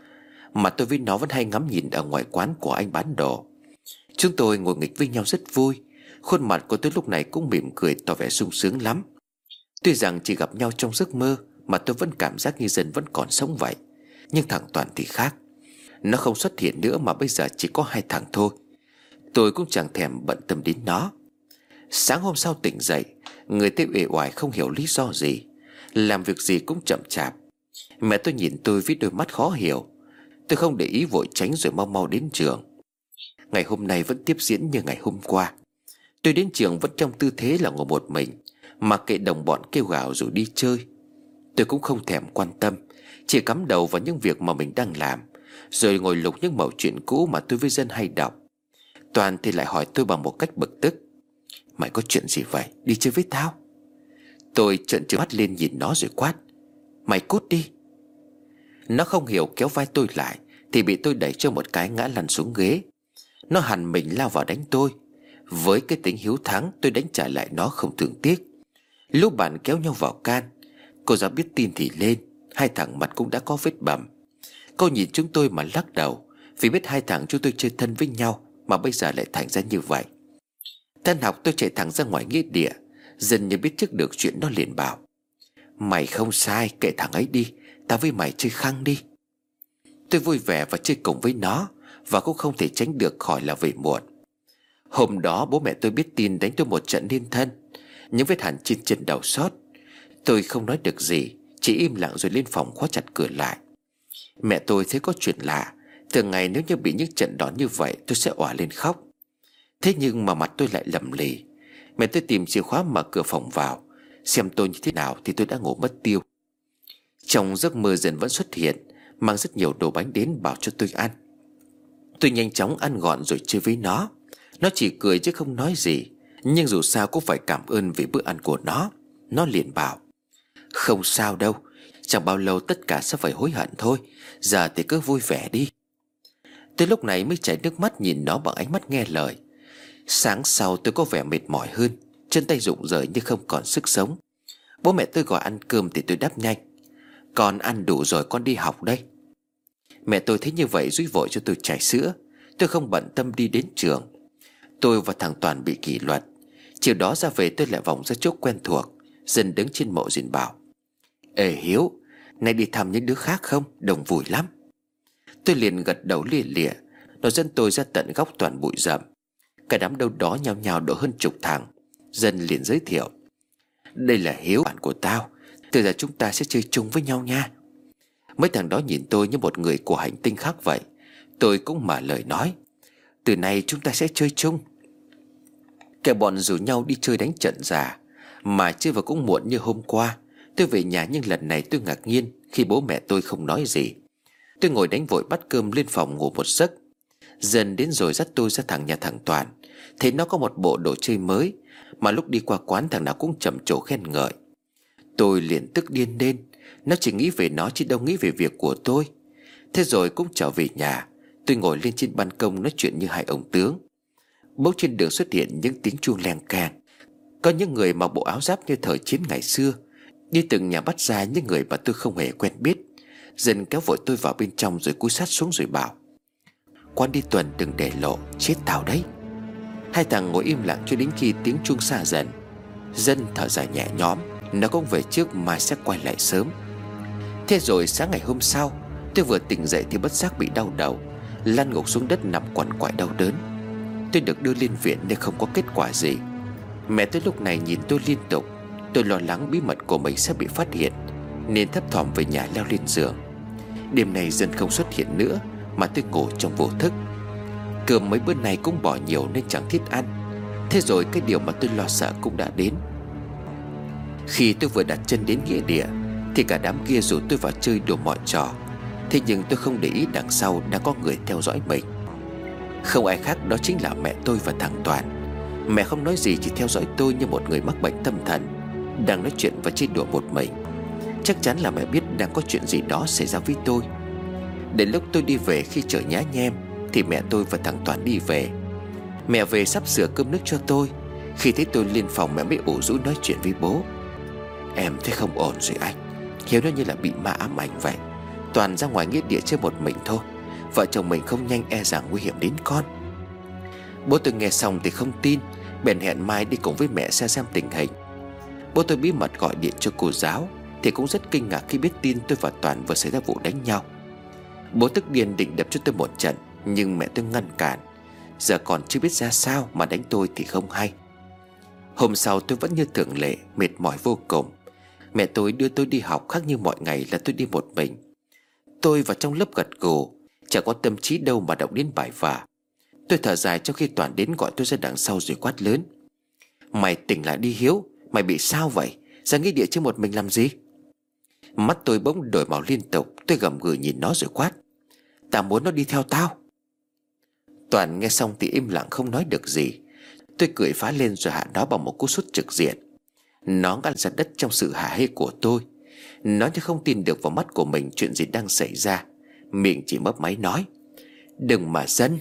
Speaker 1: ngắm nhìn ở ngoài quán của anh bán đồ. Chúng tôi ngồi nghịch với nhau rất vui. Khuôn mặt của tôi lúc này cũng mỉm cười, tỏ vẻ sung sướng lắm. Tuy rằng chỉ gặp nhau trong giấc mơ, mà tôi vẫn cảm giác như Dân vẫn còn sống vậy. Nhưng thằng Toàn thì khác. Nó không xuất hiện nữa, mà bây giờ chỉ có hai thằng thôi. Tôi cũng chẳng thèm bận tâm đến nó. Sáng hôm sau tỉnh dậy, người tôi uể oải không hiểu lý do gì. Làm việc gì cũng chậm chạp. Mẹ tôi nhìn tôi với đôi mắt khó hiểu. Tôi không để ý, vội tránh rồi mau mau đến trường. Ngày hôm nay vẫn tiếp diễn như ngày hôm qua. Tôi đến trường vẫn trong tư thế là ngồi một mình, mặc kệ đồng bọn kêu gào rồi đi chơi. Tôi cũng không thèm quan tâm, chỉ cắm đầu vào những việc mà mình đang làm, rồi ngồi lục những mẩu chuyện cũ mà tôi với Dân hay đọc. Toàn thì lại hỏi tôi bằng một cách bực tức: mày có chuyện gì vậy, đi chơi với tao? Tôi trợn trừng mắt lên nhìn nó rồi quát: mày cút đi. Nó không hiểu, kéo vai tôi lại thì bị tôi đẩy cho một cái, ngã lăn xuống ghế. Nó hằn mình lao vào đánh tôi. Với cái tính hiếu thắng, tôi đánh trả lại nó không thương tiếc. Lúc bạn kéo nhau vào can, cô giáo biết tin thì lên. Hai thằng mặt cũng đã có vết bầm. Cô nhìn chúng tôi mà lắc đầu, vì biết hai thằng chúng tôi chơi thân với nhau mà bây giờ lại thành ra như vậy. Tan học tôi chạy thẳng ra ngoài nghĩa địa. Dần như biết trước được chuyện, nó liền bảo: mày không sai, kệ thằng ấy đi, tao với mày chơi khăng đi. Tôi vui vẻ và chơi cùng với nó, và cũng không thể tránh được khỏi là về muộn. Hôm đó bố mẹ tôi biết tin đánh tôi một trận liên thân, những vết hằn trên chân đầu xót. Tôi không nói được gì, chỉ im lặng rồi lên phòng khóa chặt cửa lại. Mẹ tôi thấy có chuyện lạ. Thường ngày nếu như bị những trận đòn như vậy, tôi sẽ òa lên khóc. Thế nhưng mà mặt tôi lại lầm lì. Mẹ tôi tìm chìa khóa mở cửa phòng vào, xem tôi như thế nào thì tôi đã ngủ mất tiêu. Trong giấc mơ, Dần vẫn xuất hiện, mang rất nhiều đồ bánh đến bảo cho tôi ăn. Tôi nhanh chóng ăn gọn rồi chơi với nó. Nó chỉ cười chứ không nói gì, nhưng dù sao cũng phải cảm ơn vì bữa ăn của nó. Nó liền bảo: không sao đâu, chẳng bao lâu tất cả sẽ phải hối hận thôi. Giờ thì cứ vui vẻ đi. Tôi lúc này mới chảy nước mắt nhìn nó bằng ánh mắt nghe lời. Sáng sau tôi có vẻ mệt mỏi hơn, chân tay rụng rời như không còn sức sống. Bố mẹ tôi gọi ăn cơm thì tôi đáp nhanh: con ăn đủ rồi, con đi học đây. Mẹ tôi thấy như vậy dúi vội cho tôi chai sữa. Tôi không bận tâm đi đến trường. Tôi và thằng Toàn bị kỷ luật. Chiều đó ra về tôi lại vòng ra chỗ quen thuộc. Dần đứng trên mộ liền bảo: ê Hiếu, nay đi thăm những đứa khác không? Đông vui lắm. Tôi liền gật đầu lia lịa. Nó dẫn tôi ra tận góc toàn bụi rậm. Cả đám đâu đó nhao nhao độ hơn chục thằng. Dần liền giới thiệu: đây là Hiếu, bạn của tao. Từ giờ chúng ta sẽ chơi chung với nhau nha. Mấy thằng đó nhìn tôi như một người của hành tinh khác vậy. Tôi cũng mở lời nói: từ nay chúng ta sẽ chơi chung. Cả bọn rủ nhau đi chơi đánh trận giả. Mà chơi vào cũng muộn như hôm qua. Tôi về nhà, nhưng lần này tôi ngạc nhiên khi bố mẹ tôi không nói gì. Tôi ngồi đánh vội bát cơm lên phòng ngủ một giấc. Dần đến rồi dắt tôi ra thẳng nhà thằng Toàn. Thấy nó có một bộ đồ chơi mới, mà lúc đi qua quán thằng nào cũng trầm trồ khen ngợi. Tôi liền tức điên lên. Nó chỉ nghĩ về nó chứ đâu nghĩ về việc của tôi. Thế rồi cũng trở về nhà. Tôi ngồi lên trên ban công nói chuyện như hai ông tướng. Bỗng trên đường xuất hiện những tiếng chuông leng keng. Có những người mặc bộ áo giáp như thời chiến ngày xưa, đi từng nhà bắt ra những người mà tôi không hề quen biết. Dần kéo vội tôi vào bên trong rồi cúi sát xuống rồi bảo: Quan đi tuần đừng để lộ, chết tao đấy. Hai thằng ngồi im lặng cho đến khi tiếng chuông xa dần. Dân thở dài nhẹ nhõm, nó cũng về trước, mai sẽ quay lại sớm. Thế rồi sáng ngày hôm sau, tôi vừa tỉnh dậy thì bất giác bị đau đầu, lăn ngục xuống đất nằm quằn quại đau đớn. Tôi được đưa lên viện nhưng không có kết quả gì. Mẹ tôi lúc này nhìn tôi liên tục. Tôi lo lắng bí mật của mình sẽ bị phát hiện, nên thấp thỏm về nhà leo lên giường. Đêm nay Dân không xuất hiện nữa, mà tôi ngủ trong vô thức. Cơm mấy bữa nay cũng bỏ nhiều nên chẳng thiết ăn. Thế rồi cái điều mà tôi lo sợ cũng đã đến. Khi tôi vừa đặt chân đến nghĩa địa thì cả đám kia rủ tôi vào chơi đùa mọi trò. Thế nhưng tôi không để ý đằng sau đã có người theo dõi mình. Không ai khác, đó chính là mẹ tôi và thằng Toàn. Mẹ không nói gì, chỉ theo dõi tôi như một người mắc bệnh tâm thần đang nói chuyện và chơi đùa một mình. Chắc chắn là mẹ biết đang có chuyện gì đó xảy ra với tôi. Đến lúc tôi đi về khi trời nhá nhem thì mẹ tôi và thằng Toàn đi về. Mẹ về sắp sửa cơm nước cho tôi. Khi thấy tôi lên phòng, mẹ mới ủ rũ nói chuyện với bố. Em thấy không ổn rồi anh. Hiếu nó như là bị ma ám ảnh vậy. Toàn ra ngoài nghĩa địa chơi một mình thôi. Vợ chồng mình không nhanh e rằng nguy hiểm đến con. Bố tôi nghe xong thì không tin, bèn hẹn mai đi cùng với mẹ xem tình hình. Bố tôi bí mật gọi điện cho cô giáo thì cũng rất kinh ngạc khi biết tin tôi và Toàn vừa xảy ra vụ đánh nhau. Bố tức điên định đập cho tôi một trận, nhưng mẹ tôi ngăn cản. Giờ còn chưa biết ra sao mà đánh tôi thì không hay. Hôm sau tôi vẫn như thường lệ, mệt mỏi vô cùng. Mẹ tôi đưa tôi đi học, khác như mọi ngày là tôi đi một mình. Tôi vào trong lớp gật gù, chẳng có tâm trí đâu mà động đến bài vở. Tôi thở dài trong khi Toàn đến gọi tôi ra đằng sau rồi quát lớn. Mày tỉnh lại đi Hiếu, mày bị sao vậy? Ra nghĩa địa chứ một mình làm gì? Mắt tôi bỗng đổi màu liên tục. Tôi gầm gừ nhìn nó rồi quát. Tao muốn nó đi theo tao. Toàn nghe xong thì im lặng không nói được gì. Tôi cười phá lên rồi hạ nó bằng một cú sút trực diện. Nó ngã ra đất trong sự hả hê của tôi. Nó như không tin được vào mắt của mình chuyện gì đang xảy ra. Miệng chỉ mấp máy nói. Đừng mà Dân.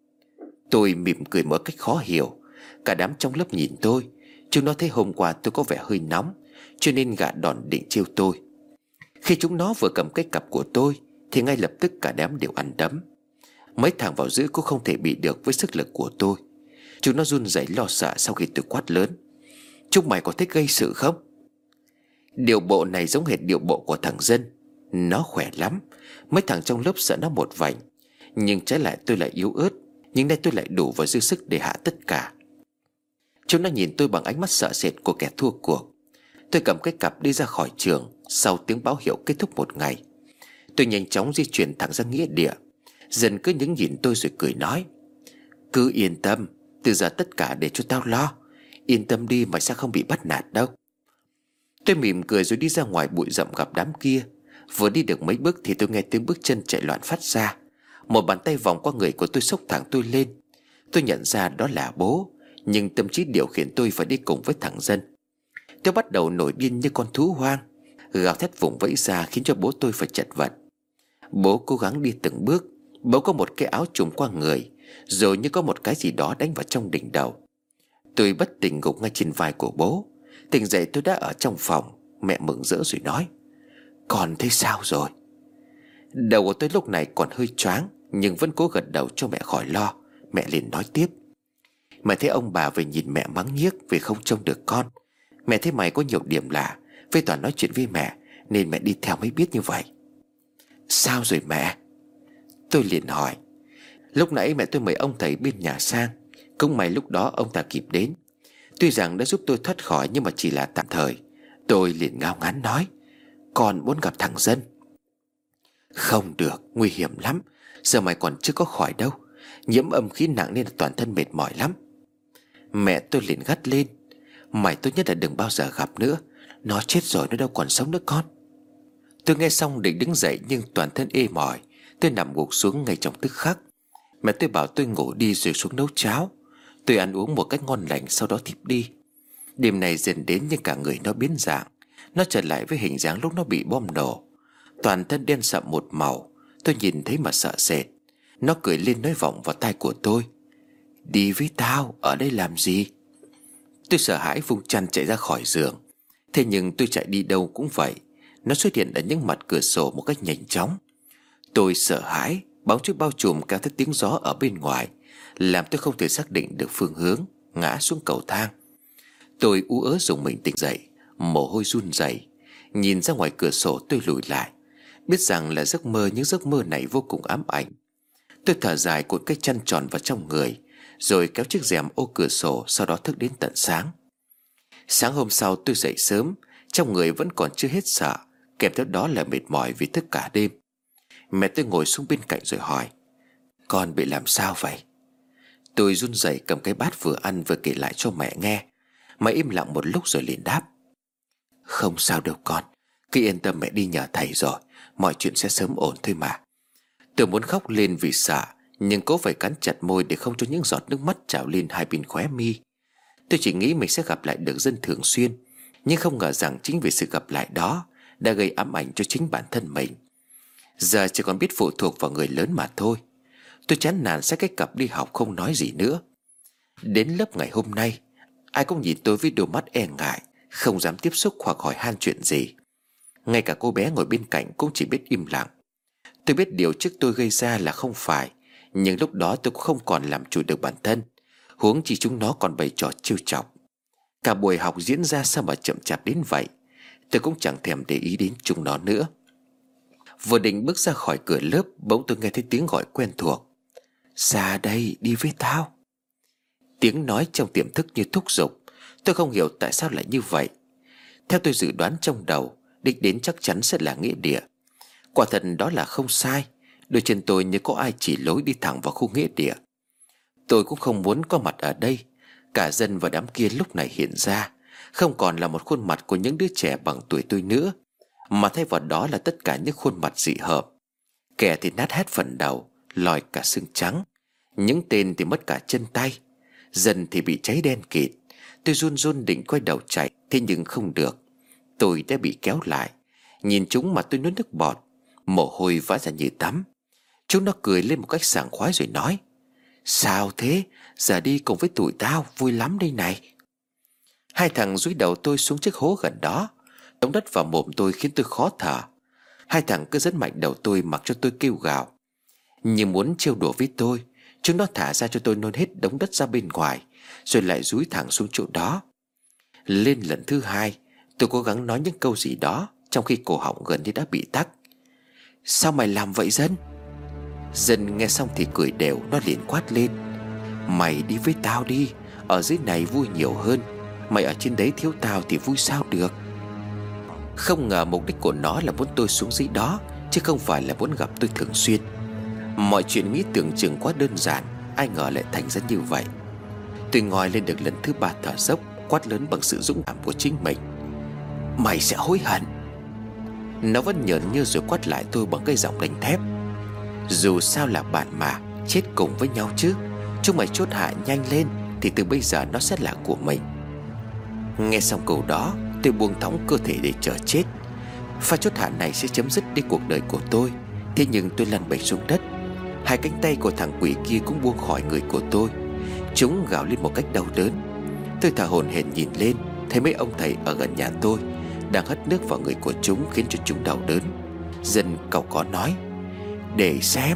Speaker 1: Tôi mỉm cười một cách khó hiểu. Cả đám trong lớp nhìn tôi. Chúng nó thấy hôm qua tôi có vẻ hơi nóng, cho nên gạ đòn định trêu tôi. Khi chúng nó vừa cầm cái cặp của tôi thì ngay lập tức cả đám đều ăn đấm. Mấy thằng vào giữ cũng không thể bị được với sức lực của tôi. Chúng nó run rẩy lo sợ sau khi tôi quát lớn. Chúng mày có thích gây sự không? Điệu bộ này giống hệt điệu bộ của thằng Dân. Nó khỏe lắm. Mấy thằng trong lớp sợ nó một vành. Nhưng trái lại tôi lại yếu ớt. Nhưng nay tôi lại đủ và dư sức để hạ tất cả. Chúng nó nhìn tôi bằng ánh mắt sợ sệt của kẻ thua cuộc. Tôi cầm cái cặp đi ra khỏi trường. Sau tiếng báo hiệu kết thúc một ngày, tôi nhanh chóng di chuyển thẳng ra nghĩa địa. Dân cứ những nhìn tôi rồi cười nói. Cứ yên tâm, từ giờ tất cả để cho tao lo. Yên tâm đi, mày sẽ không bị bắt nạt đâu. Tôi mỉm cười rồi đi ra ngoài bụi rậm gặp đám kia. Vừa đi được mấy bước thì tôi nghe tiếng bước chân chạy loạn phát ra. Một bàn tay vòng qua người của tôi xốc thẳng tôi lên. Tôi nhận ra đó là bố, nhưng tâm trí điều khiển tôi phải đi cùng với thằng Dân. Tôi bắt đầu nổi điên như con thú hoang, gào thét vùng vẫy ra khiến cho bố tôi phải chật vật. Bố cố gắng đi từng bước. Bố có một cái áo trùm qua người, rồi như có một cái gì đó đánh vào trong đỉnh đầu. Tôi bất tỉnh gục ngay trên vai của bố. Tỉnh dậy tôi đã ở trong phòng. Mẹ mừng rỡ rồi nói. Con thấy sao rồi? Đầu của tôi lúc này còn hơi choáng, nhưng vẫn cố gật đầu cho mẹ khỏi lo. Mẹ liền nói tiếp. Mẹ thấy ông bà về nhìn mẹ mắng nhiếc vì không trông được con. Mẹ thấy mày có nhiều điểm lạ, với Toàn nói chuyện với mẹ, nên mẹ đi theo mới biết như vậy. Sao rồi mẹ? Tôi liền hỏi. Lúc nãy mẹ tôi mời ông thầy bên nhà sang. Cũng may lúc đó ông ta kịp đến. Tuy rằng đã giúp tôi thoát khỏi, nhưng mà chỉ là tạm thời. Tôi liền ngao ngán nói. Con muốn gặp thằng Dân. Không được, nguy hiểm lắm. Giờ mày còn chưa có khỏi đâu. Nhiễm âm khí nặng nên toàn thân mệt mỏi lắm. Mẹ tôi liền gắt lên. Mày tốt nhất là đừng bao giờ gặp nữa. Nó chết rồi, nó đâu còn sống nữa con. Tôi nghe xong định đứng dậy, nhưng toàn thân ê mỏi. Tôi nằm gục xuống ngay trong tức khắc. Mẹ tôi bảo tôi ngủ đi rồi xuống nấu cháo. Tôi ăn uống một cách ngon lành, sau đó thiếp đi. Đêm này dần đến nhưng cả người nó biến dạng. Nó trở lại với hình dáng lúc nó bị bom nổ. Toàn thân đen sậm một màu. Tôi nhìn thấy mà sợ sệt. Nó cười lên nói vọng vào tai của tôi. Đi với tao, ở đây làm gì? Tôi sợ hãi vung chăn chạy ra khỏi giường. Thế nhưng tôi chạy đi đâu cũng vậy. Nó xuất hiện ở những mặt cửa sổ một cách nhanh chóng. Tôi sợ hãi, Bóng tối bao trùm kéo theo tiếng gió ở bên ngoài, làm tôi không thể xác định được phương hướng, ngã xuống cầu thang. Tôi ú ớ dùng mình tỉnh dậy, mồ hôi run rẩy. Nhìn ra ngoài cửa sổ tôi lùi lại, biết rằng là giấc mơ, nhưng giấc mơ này vô cùng ám ảnh. Tôi thở dài cuộn cái chăn tròn vào trong người, rồi kéo chiếc rèm ô cửa sổ, sau đó thức đến tận sáng. Sáng hôm sau tôi dậy sớm, trong người vẫn còn chưa hết sợ, kèm theo đó là mệt mỏi vì thức cả đêm. Mẹ tôi ngồi xuống bên cạnh rồi hỏi: "Con bị làm sao vậy?" Tôi run rẩy cầm cái bát vừa ăn vừa kể lại cho mẹ nghe. Mẹ im lặng một lúc rồi liền đáp: "Không sao đâu con, cứ yên tâm, mẹ đi nhờ thầy rồi, mọi chuyện sẽ sớm ổn thôi mà." Tôi muốn khóc lên vì sợ, nhưng cố phải cắn chặt môi để không cho những giọt nước mắt trào lên hai bên khóe mi. Tôi chỉ nghĩ mình sẽ gặp lại được Dân thường xuyên, nhưng không ngờ rằng chính vì sự gặp lại đó đã gây ám ảnh cho chính bản thân mình. Giờ chỉ còn biết phụ thuộc vào người lớn mà thôi. Tôi chán nản xách cái cặp đi học, không nói gì nữa. Đến lớp ngày hôm nay, ai cũng nhìn tôi với đôi mắt e ngại, không dám tiếp xúc hoặc hỏi han chuyện gì. Ngay cả cô bé ngồi bên cạnh cũng chỉ biết im lặng. Tôi biết điều trước tôi gây ra là không phải, nhưng lúc đó tôi cũng không còn làm chủ được bản thân, huống chi chúng nó còn bày trò trêu chọc. Cả buổi học diễn ra sao mà chậm chạp đến vậy. Tôi cũng chẳng thèm để ý đến chúng nó nữa. Vừa định bước ra khỏi cửa lớp, bỗng tôi nghe thấy tiếng gọi quen thuộc: "Ra đây, đi với tao." Tiếng nói trong tiềm thức như thúc giục. Tôi không hiểu tại sao lại như vậy. Theo tôi dự đoán trong đầu, đích đến chắc chắn sẽ là nghĩa địa. Quả thật đó là không sai. Đôi chân tôi như có ai chỉ lối đi thẳng vào khu nghĩa địa. Tôi cũng không muốn có mặt ở đây. Cả Dân và đám kia lúc này hiện ra không còn là một khuôn mặt của những đứa trẻ bằng tuổi tôi nữa, mà thay vào đó là tất cả những khuôn mặt dị hợm. Kẻ thì nát hết phần đầu, lòi cả xương trắng. Những tên thì mất cả chân tay. Dân thì bị cháy đen kịt. Tôi run run định quay đầu chạy, thế nhưng không được. Tôi đã bị kéo lại. Nhìn chúng mà tôi nuốt nước bọt, mồ hôi vã ra như tắm. Chúng nó cười lên một cách sảng khoái rồi nói: "Sao thế? Giờ đi cùng với tụi tao vui lắm đây này." Hai thằng dúi đầu tôi xuống chiếc hố gần đó. Đống đất vào mồm tôi khiến tôi khó thở. Hai thằng cứ dẫn mạnh đầu tôi mặc cho tôi kêu gào. Nhưng muốn trêu đùa với tôi, chúng nó thả ra cho tôi nôn hết đống đất ra bên ngoài, rồi lại dúi thẳng xuống chỗ đó. Lên lần thứ hai, tôi cố gắng nói những câu gì đó, trong khi cổ họng gần như đã bị tắc. "Sao mày làm vậy Dân?" Dân nghe xong thì cười đều. Nó liền quát lên: "Mày đi với tao đi, ở dưới này vui nhiều hơn. Mày ở trên đấy thiếu tao thì vui sao được." Không ngờ mục đích của nó là muốn tôi xuống dưới đó, chứ không phải là muốn gặp tôi thường xuyên. Mọi chuyện nghĩ tưởng chừng quá đơn giản, ai ngờ lại thành ra như vậy. Tôi ngoi lên được lần thứ ba, thở dốc, quát lớn bằng sự dũng cảm của chính mình: "Mày sẽ hối hận." Nó vẫn nhởn như rồi quát lại tôi bằng cái giọng đanh thép: "Dù sao là bạn mà, chết cùng với nhau chứ. Chúng mày chốt hạ nhanh lên, thì từ bây giờ nó sẽ là của mình." Nghe xong câu đó, tôi buông thõng cơ thể để chờ chết. Pha chốt hạ này sẽ chấm dứt đi cuộc đời của tôi. Thế nhưng tôi lăn bẩy xuống đất. Hai cánh tay của thằng quỷ kia cũng buông khỏi người của tôi. Chúng gào lên một cách đau đớn. Tôi thở hổn hển nhìn lên, thấy mấy ông thầy ở gần nhà tôi đang hất nước vào người của chúng, khiến cho chúng đau đớn. Dân cau có nói: "Để xem."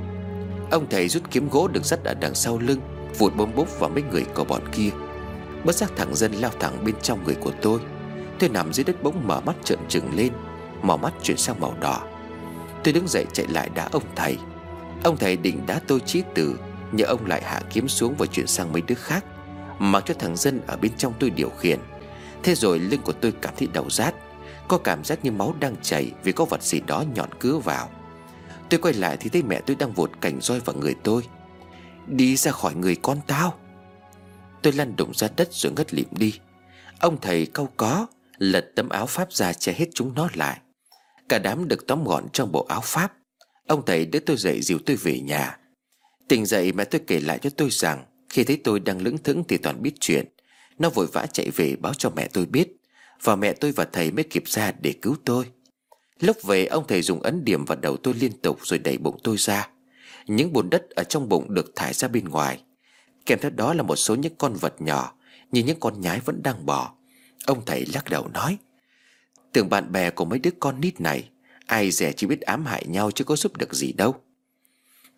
Speaker 1: Ông thầy rút kiếm gỗ được dắt ở đằng sau lưng, vụt bốm bốp vào mấy người của bọn kia. Bất giác thằng Dân lao thẳng bên trong người của tôi. Tôi nằm dưới đất bỗng mở mắt trợn trừng lên, màu mắt chuyển sang màu đỏ. Tôi đứng dậy chạy lại đá ông thầy. Ông thầy định đá tôi chí tử, nhưng ông lại hạ kiếm xuống và chuyển sang mấy đứa khác, mặc cho thằng Dân ở bên trong tôi điều khiển. Thế rồi lưng của tôi cảm thấy đau rát, có cảm giác như máu đang chảy vì có vật gì đó nhọn cứa vào. Tôi quay lại thì thấy mẹ tôi đang vụt cành roi vào người tôi: "Đi ra khỏi người con tao." Tôi lăn đùng ra đất rồi ngất lịm đi. Ông thầy cau có lật tấm áo pháp ra che hết chúng nó lại. Cả đám được tóm gọn trong bộ áo pháp. Ông thầy đỡ tôi dậy dìu tôi về nhà. Tỉnh dậy mẹ tôi kể lại cho tôi rằng khi thấy tôi đang lững thững thì Toàn biết chuyện. Nó vội vã chạy về báo cho mẹ tôi biết, và mẹ tôi và thầy mới kịp ra để cứu tôi. Lúc về ông thầy dùng ấn điểm vào đầu tôi liên tục rồi đẩy bụng tôi ra. Những bùn đất ở trong bụng được thải ra bên ngoài. Kèm theo đó là một số những con vật nhỏ, như những con nhái vẫn đang bò. Ông thầy lắc đầu nói: "Tưởng bạn bè của mấy đứa con nít này, ai dè chỉ biết ám hại nhau chứ có giúp được gì đâu."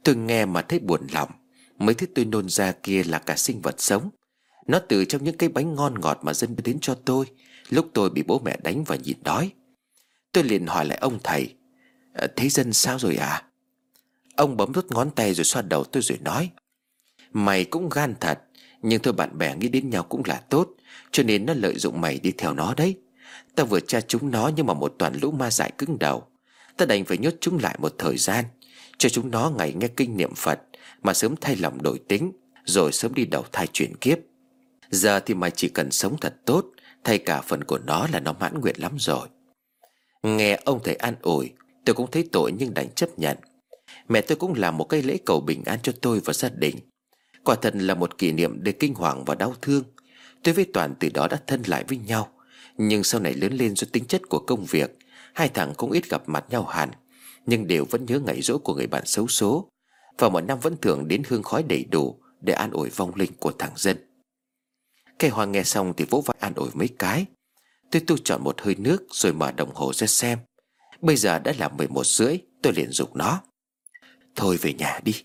Speaker 1: Tôi nghe mà thấy buồn lòng. Mấy thứ tôi nôn ra kia là cả sinh vật sống. Nó từ trong những cái bánh ngon ngọt mà dân đưa đến cho tôi lúc tôi bị bố mẹ đánh và nhịn đói. Tôi liền hỏi lại ông thầy: Thế dân sao rồi à? Ông bấm đốt ngón tay rồi xoa đầu tôi rồi nói: Mày cũng gan thật. Nhưng thôi, bạn bè nghĩ đến nhau cũng là tốt, cho nên nó lợi dụng mày đi theo nó đấy. Ta vừa tra chúng nó nhưng mà một toàn lũ ma dại cứng đầu. Ta đành phải nhốt chúng lại một thời gian, cho chúng nó ngày nghe kinh niệm Phật mà sớm thay lòng đổi tính, rồi sớm đi đầu thai chuyển kiếp. Giờ thì mày chỉ cần sống thật tốt, thay cả phần của nó là nó mãn nguyện lắm rồi. Nghe ông thầy an ủi, tôi cũng thấy tội nhưng đành chấp nhận. Mẹ tôi cũng làm một cái lễ cầu bình an cho tôi và gia đình. Quả thật là một kỷ niệm đầy kinh hoàng và đau thương. Tôi với Toàn từ đó đã thân lại với nhau. Nhưng sau này lớn lên do tính chất của công việc, hai thằng cũng ít gặp mặt nhau hẳn, nhưng đều vẫn nhớ ngày giỗ của người bạn xấu số, và mỗi năm vẫn thường đến hương khói đầy đủ để an ủi vong linh của thằng Dân. Cây Hoa nghe xong thì vỗ vai an ủi mấy cái. Tôi tu chọn một hơi nước rồi mở đồng hồ ra xem. Bây giờ đã là 11 rưỡi. Tôi liền giục nó: Thôi về nhà đi.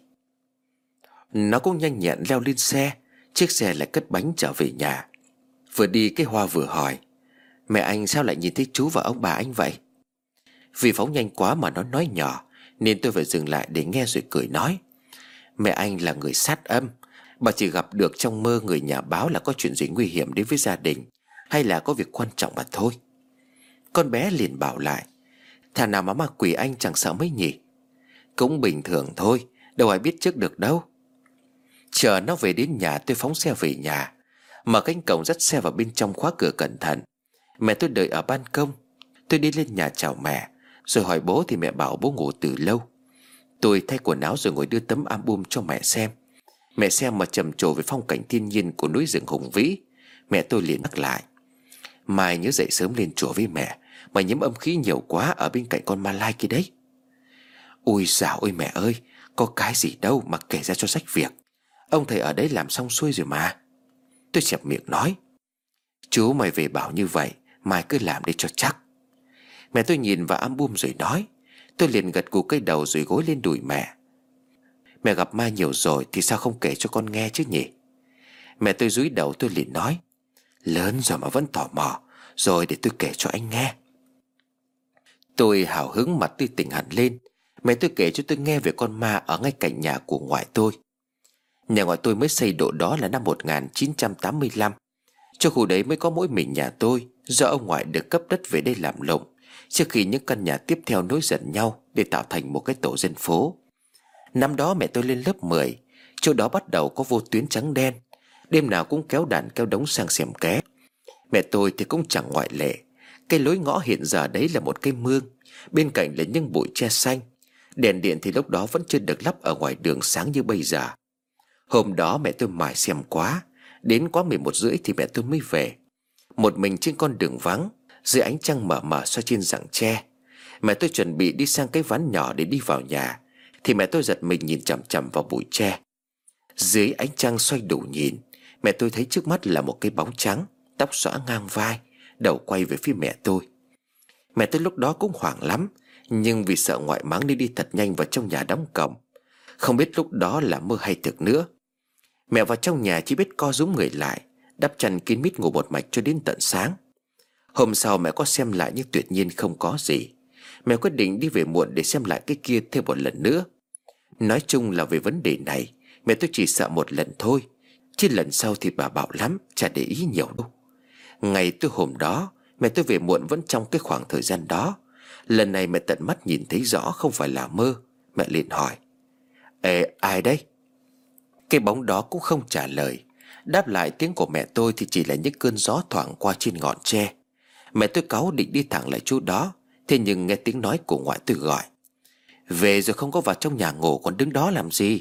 Speaker 1: Nó cũng nhanh nhẹn leo lên xe. Chiếc xe lại cất bánh trở về nhà. Vừa đi cái Hoa vừa hỏi: Mẹ anh sao lại nhìn thấy chú và ông bà anh vậy? Vì phóng nhanh quá mà nó nói nhỏ, nên tôi phải dừng lại để nghe rồi cười nói: Mẹ anh là người sát âm. Bà chỉ gặp được trong mơ người nhà báo là có chuyện gì nguy hiểm đến với gia đình, hay là có việc quan trọng mà thôi. Con bé liền bảo lại: Thà nào mà ma quỷ anh chẳng sợ mấy nhỉ? Cũng bình thường thôi, đâu ai biết trước được đâu. Chờ nó về đến nhà, tôi phóng xe về nhà, mở cánh cổng dắt xe vào bên trong, khóa cửa cẩn thận. Mẹ tôi đợi ở ban công. Tôi đi lên nhà chào mẹ, rồi hỏi bố thì mẹ bảo bố ngủ từ lâu. Tôi thay quần áo rồi ngồi đưa tấm album cho mẹ xem. Mẹ xem mà trầm trồ về phong cảnh thiên nhiên của núi rừng hùng vĩ. Mẹ tôi liền nhắc lại: Mai nhớ dậy sớm lên chùa với mẹ, mà nhiễm âm khí nhiều quá ở bên cạnh con ma lai kia đấy. Ui dào ơi mẹ ơi, có cái gì đâu mà kể ra cho sách việc. Ông thầy ở đấy làm xong xuôi rồi mà. Tôi chẹp miệng nói: Chú mày về bảo như vậy, mai cứ làm để cho chắc. Mẹ tôi nhìn vào album rồi nói. Tôi liền gật gù cây đầu rồi gối lên đùi mẹ. Mẹ gặp ma nhiều rồi thì sao không kể cho con nghe chứ nhỉ? Mẹ tôi dúi đầu. Tôi liền nói: Lớn rồi mà vẫn tò mò, rồi để tôi kể cho anh nghe. Tôi hào hứng, mặt tôi tỉnh hẳn lên. Mẹ tôi kể cho tôi nghe về con ma ở ngay cạnh nhà của ngoại tôi. Nhà ngoại tôi mới xây độ đó là năm 1985. Cho khu đấy mới có mỗi mình nhà tôi, do ông ngoại được cấp đất về đây làm lụng, trước khi những căn nhà tiếp theo nối dần nhau để tạo thành một cái tổ dân phố. Năm đó mẹ tôi lên lớp 10. Chỗ đó bắt đầu có vô tuyến trắng đen, đêm nào cũng kéo đàn kéo đống sang xẻm ké. Mẹ tôi thì cũng chẳng ngoại lệ. Cái lối ngõ hiện giờ đấy là một cái mương, bên cạnh là những bụi tre xanh. Đèn điện thì lúc đó vẫn chưa được lắp ở ngoài đường sáng như bây giờ. Hôm đó mẹ tôi mải xem quá, đến quá 11 rưỡi thì mẹ tôi mới về. Một mình trên con đường vắng, dưới ánh trăng mờ mờ soi trên rặng tre. Mẹ tôi chuẩn bị đi sang cái ván nhỏ để đi vào nhà, thì mẹ tôi giật mình nhìn chằm chằm vào bụi tre. Dưới ánh trăng xoay đủ nhìn, mẹ tôi thấy trước mắt là một cái bóng trắng, tóc xõa ngang vai, đầu quay về phía mẹ tôi. Mẹ tôi lúc đó cũng hoảng lắm, nhưng vì sợ ngoại mắng nên đi thật nhanh vào trong nhà đóng cổng. Không biết lúc đó là mơ hay thực nữa. Mẹ vào trong nhà chỉ biết co rúm người lại, đắp chăn kín mít ngủ một mạch cho đến tận sáng. Hôm sau mẹ có xem lại nhưng tuyệt nhiên không có gì. Mẹ quyết định đi về muộn để xem lại cái kia thêm một lần nữa. Nói chung là về vấn đề này, mẹ tôi chỉ sợ một lần thôi, chứ lần sau thì bà bảo lắm, chả để ý nhiều đâu. Ngày tôi hôm đó, mẹ tôi về muộn vẫn trong cái khoảng thời gian đó. Lần này mẹ tận mắt nhìn thấy rõ, không phải là mơ. Mẹ liền hỏi: Ê, ai đấy? Cái bóng đó cũng không trả lời. Đáp lại tiếng của mẹ tôi thì chỉ là những cơn gió thoảng qua trên ngọn tre. Mẹ tôi cáu định đi thẳng lại chỗ đó, thế nhưng nghe tiếng nói của ngoại tôi gọi: Về rồi không có vào trong nhà ngủ còn đứng đó làm gì?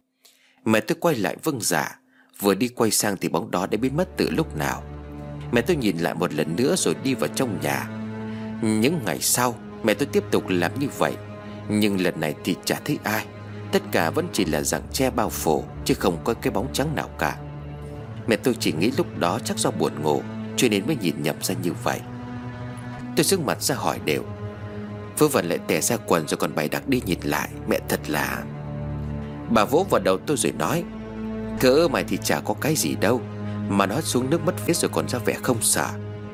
Speaker 1: Mẹ tôi quay lại vâng dạ. Vừa đi quay sang thì bóng đó đã biến mất từ lúc nào. Mẹ tôi nhìn lại một lần nữa rồi đi vào trong nhà. Những ngày sau mẹ tôi tiếp tục làm như vậy, nhưng lần này thì chả thấy ai. Tất cả vẫn chỉ là rặng tre bao phủ, chứ không có cái bóng trắng nào cả. Mẹ tôi chỉ nghĩ lúc đó chắc do buồn ngủ, cho nên mới nhìn nhầm ra như vậy. Tôi sững mặt ra hỏi đều: Vớ vẩn lại tè ra quần rồi còn bày đặt đi nhìn lại. Mẹ thật là... Bà vỗ vào đầu tôi rồi nói: Cỡ mày thì chả có cái gì đâu, mà nó xuống nước mất vết rồi còn ra vẻ không sợ.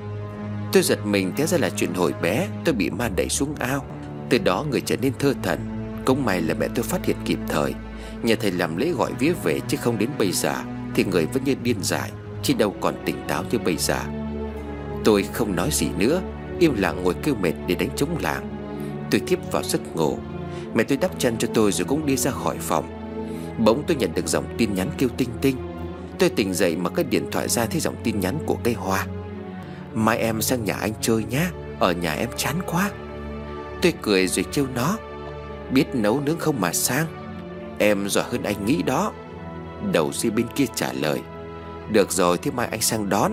Speaker 1: Tôi giật mình, té ra là chuyện hồi bé tôi bị ma đẩy xuống ao. Từ đó người trở nên thơ thẩn. Cũng may là mẹ tôi phát hiện kịp thời, nhờ thầy làm lễ gọi vía về, chứ không đến bây giờ thì người vẫn như điên dại, chứ đâu còn tỉnh táo như bây giờ. Tôi không nói gì nữa, im lặng ngồi kêu mệt để đánh trống làng. Tôi thiếp vào giấc ngủ. Mẹ tôi đắp chăn cho tôi rồi cũng đi ra khỏi phòng. Bỗng tôi nhận được dòng tin nhắn kêu tinh tinh. Tôi tỉnh dậy mà cái điện thoại ra thấy dòng tin nhắn của cây Hoa: Mai em sang nhà anh chơi nhá, ở nhà em chán quá. Tôi cười rồi trêu nó: Biết nấu nướng không mà sang, em giỏi hơn anh nghĩ đó. Đầu dây bên kia trả lời: Được rồi, thế mai anh sang đón.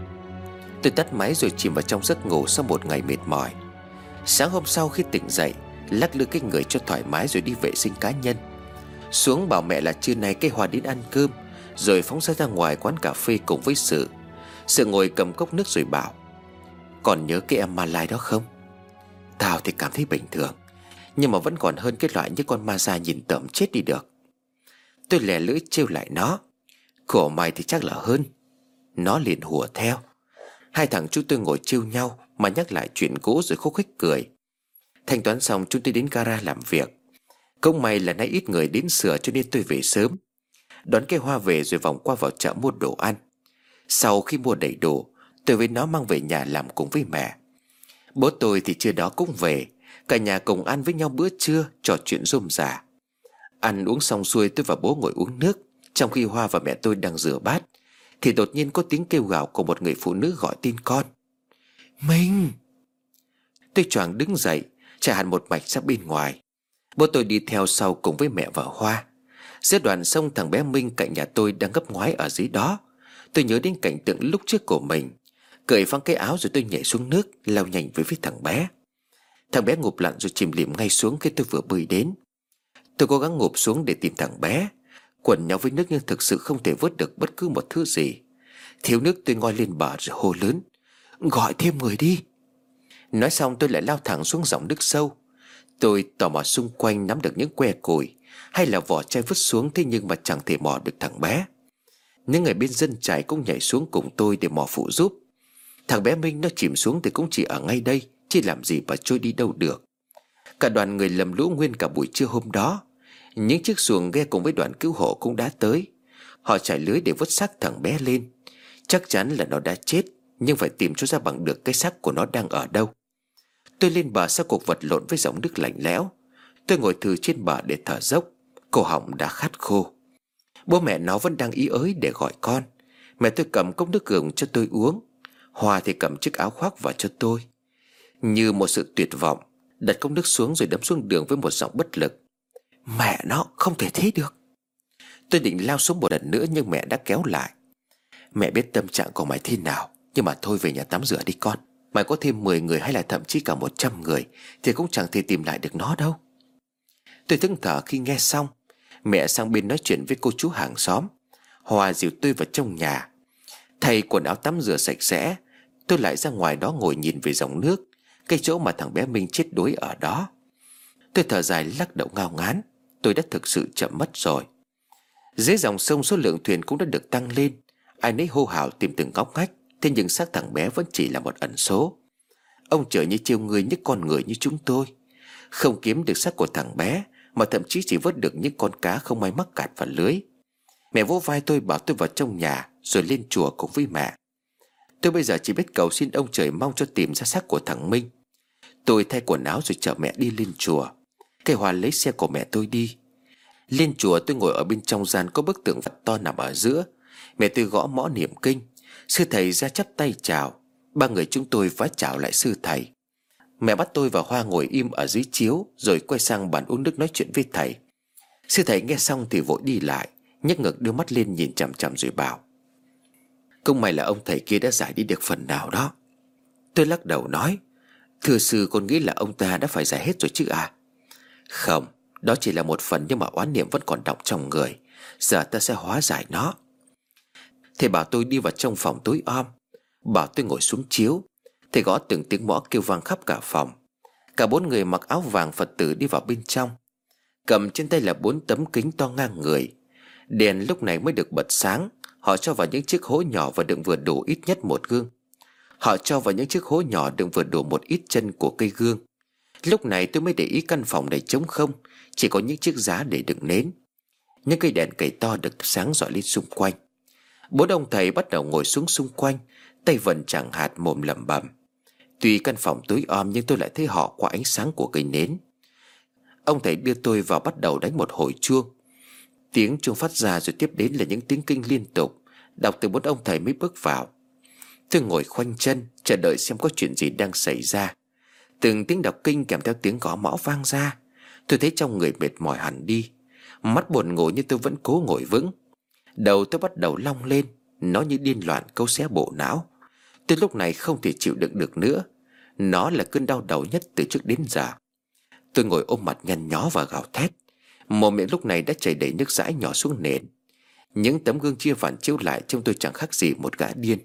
Speaker 1: Tôi tắt máy rồi chìm vào trong giấc ngủ sau một ngày mệt mỏi. Sáng hôm sau khi tỉnh dậy, lắc lư cái người cho thoải mái rồi đi vệ sinh cá nhân. Xuống bảo mẹ là trưa nay cây Hoa đến ăn cơm, rồi phóng ra ngoài quán cà phê cùng với Sự. Sự ngồi cầm cốc nước rồi bảo: Còn nhớ cái em ma lai đó không? Tao thì cảm thấy bình thường, nhưng mà vẫn còn hơn cái loại như con ma da nhìn tởm chết đi được. Tôi lè lưỡi trêu lại nó: Của mày thì chắc là hơn. Nó liền hùa theo. Hai thằng chúng tôi ngồi trêu nhau mà nhắc lại chuyện cũ rồi khúc khích cười. Thanh toán xong chúng tôi đến gara làm việc. Cũng may là nay ít người đến sửa cho nên tôi về sớm. Đón cây Hoa về rồi vòng qua vào chợ mua đồ ăn. Sau khi mua đầy đủ, tôi với nó mang về nhà làm cùng với mẹ. Bố tôi thì trưa đó cũng về. Cả nhà cùng ăn với nhau bữa trưa, trò chuyện rôm rả. Ăn uống xong xuôi, tôi và bố ngồi uống nước. Trong khi Hoa và mẹ tôi đang rửa bát thì đột nhiên có tiếng kêu gào của một người phụ nữ gọi tên con: Minh! Tôi choàng đứng dậy, chạy hẳn một mạch ra bên ngoài. Bố tôi đi theo sau cùng với mẹ và Hoa. Giữa đoạn sông, thằng bé Minh cạnh nhà tôi đang gấp ngoái ở dưới đó. Tôi nhớ đến cảnh tượng lúc trước của mình. Cởi phăng cái áo rồi tôi nhảy xuống nước, lao nhanh với phía thằng bé. Thằng bé ngụp lặn rồi chìm liệm ngay xuống khi tôi vừa bơi đến. Tôi cố gắng ngụp xuống để tìm thằng bé. Quần nhau với nước nhưng thực sự không thể vớt được bất cứ một thứ gì. Thiếu nước, tôi ngoi lên bờ rồi hô lớn: Gọi thêm người đi! Nói xong tôi lại lao thẳng xuống dòng nước sâu. Tôi tò mò xung quanh nắm được những que củi hay là vỏ chai vứt xuống, thế nhưng mà chẳng thể mò được thằng bé. Những người bên dân trại cũng nhảy xuống cùng tôi để mò phụ giúp. Thằng bé Minh nó chìm xuống thì cũng chỉ ở ngay đây, chứ làm gì mà trôi đi đâu được. Cả đoàn người lầm lũ nguyên cả buổi trưa hôm đó. Những chiếc xuồng ghe cùng với đoàn cứu hộ cũng đã tới. Họ trải lưới để vớt xác thằng bé lên. Chắc chắn là nó đã chết, nhưng phải tìm cho ra bằng được cái xác của nó đang ở đâu. Tôi lên bờ sau cuộc vật lộn với dòng nước lạnh lẽo. Tôi ngồi thừ trên bờ để thở dốc. Cổ họng đã khát khô. Bố mẹ nó vẫn đang ý ới để gọi con. Mẹ tôi cầm cốc nước gừng cho tôi uống. Hoa thì cầm chiếc áo khoác vào cho tôi. Như một sự tuyệt vọng, đặt cốc nước xuống rồi đấm xuống đường với một giọng bất lực: Mẹ nó, không thể thế được! Tôi định lao xuống một lần nữa nhưng mẹ đã kéo lại: Mẹ biết tâm trạng của mày thế nào, nhưng mà thôi về nhà tắm rửa đi con. Mày có thêm 10 người hay là thậm chí cả 100 người thì cũng chẳng thể tìm lại được nó đâu. Tôi thẫn thờ khi nghe xong. Mẹ sang bên nói chuyện với cô chú hàng xóm. Hòa dìu tôi vào trong nhà. Thay quần áo tắm rửa sạch sẽ, tôi lại ra ngoài đó ngồi nhìn về dòng nước, cái chỗ mà thằng bé Minh chết đuối ở đó. Tôi thở dài lắc đầu ngao ngán. Tôi đã thực sự chậm mất rồi. Dưới dòng sông số lượng thuyền cũng đã được tăng lên. Ai nấy hô hào tìm từng ngóc ngách. Thế nhưng xác thằng bé vẫn chỉ là một ẩn số. Ông trời như trêu người những con người như chúng tôi. Không kiếm được xác của thằng bé, mà thậm chí chỉ vớt được những con cá không may mắc cạt vào lưới. Mẹ vỗ vai tôi bảo tôi vào trong nhà rồi lên chùa cùng với mẹ. Tôi bây giờ chỉ biết cầu xin ông trời mong cho tìm ra xác của thằng Minh. Tôi thay quần áo rồi chở mẹ đi lên chùa. Cây Hoa lấy xe của mẹ tôi đi. Lên chùa tôi ngồi ở bên trong gian có bức tượng Phật to nằm ở giữa. Mẹ tôi gõ mõ niệm kinh. Sư thầy ra chắp tay chào. Ba người chúng tôi vái chào lại sư thầy. Mẹ bắt tôi và Hoa ngồi im ở dưới chiếu, rồi quay sang bàn uống nước nói chuyện với thầy. Sư thầy nghe xong thì vội đi lại, nhấc ngực đưa mắt lên nhìn chằm chằm rồi bảo: Cũng may là ông thầy kia đã giải đi được phần nào đó. Tôi lắc đầu nói: Thưa sư, con nghĩ là ông ta đã phải giải hết rồi chứ à? Không, đó chỉ là một phần, nhưng mà oán niệm vẫn còn đọng trong người. Giờ ta sẽ hóa giải nó. Thầy bảo tôi đi vào trong phòng tối om, bảo tôi ngồi xuống chiếu. Thầy gõ từng tiếng mõ kêu vang khắp cả phòng. Cả 4 người mặc áo vàng Phật tử đi vào bên trong. cầm trên tay là 4 tấm kính to ngang người. Đèn lúc này mới được bật sáng. Họ cho vào những chiếc hố nhỏ và đựng vừa đủ ít nhất một gương. Họ cho vào những chiếc hố nhỏ đựng vừa đủ một ít chân của cây gương. Lúc này tôi mới để ý căn phòng này trống không, chỉ có những chiếc giá để đựng nến. Những cây đèn cầy to được sáng rọi lên xung quanh. 4 ông thầy bắt đầu ngồi xuống xung quanh, tay vần chẳng hạt, mồm lẩm bẩm. Tuy căn phòng tối om nhưng tôi lại thấy họ qua ánh sáng của cây nến. Ông thầy đưa tôi vào bắt đầu đánh một hồi chuông. Tiếng chuông phát ra rồi tiếp đến là những tiếng kinh liên tục, đọc từ 4 ông thầy mới bước vào. Tôi ngồi khoanh chân chờ đợi xem có chuyện gì đang xảy ra. Từng tiếng đọc kinh kèm theo tiếng gõ mõ vang ra. Tôi thấy trong người mệt mỏi hẳn đi. Mắt buồn ngủ nhưng tôi vẫn cố ngồi vững. Đầu tôi bắt đầu long lên, nó như điên loạn cấu xé bộ não. Tôi lúc này không thể chịu đựng được nữa. Nó là cơn đau đầu nhất từ trước đến giờ. Tôi ngồi ôm mặt nhăn nhó và gào thét. Mồm miệng lúc này đã chảy đầy nước dãi nhỏ xuống nền. Những tấm gương chia vàn chiếu lại trông tôi chẳng khác gì một gã điên.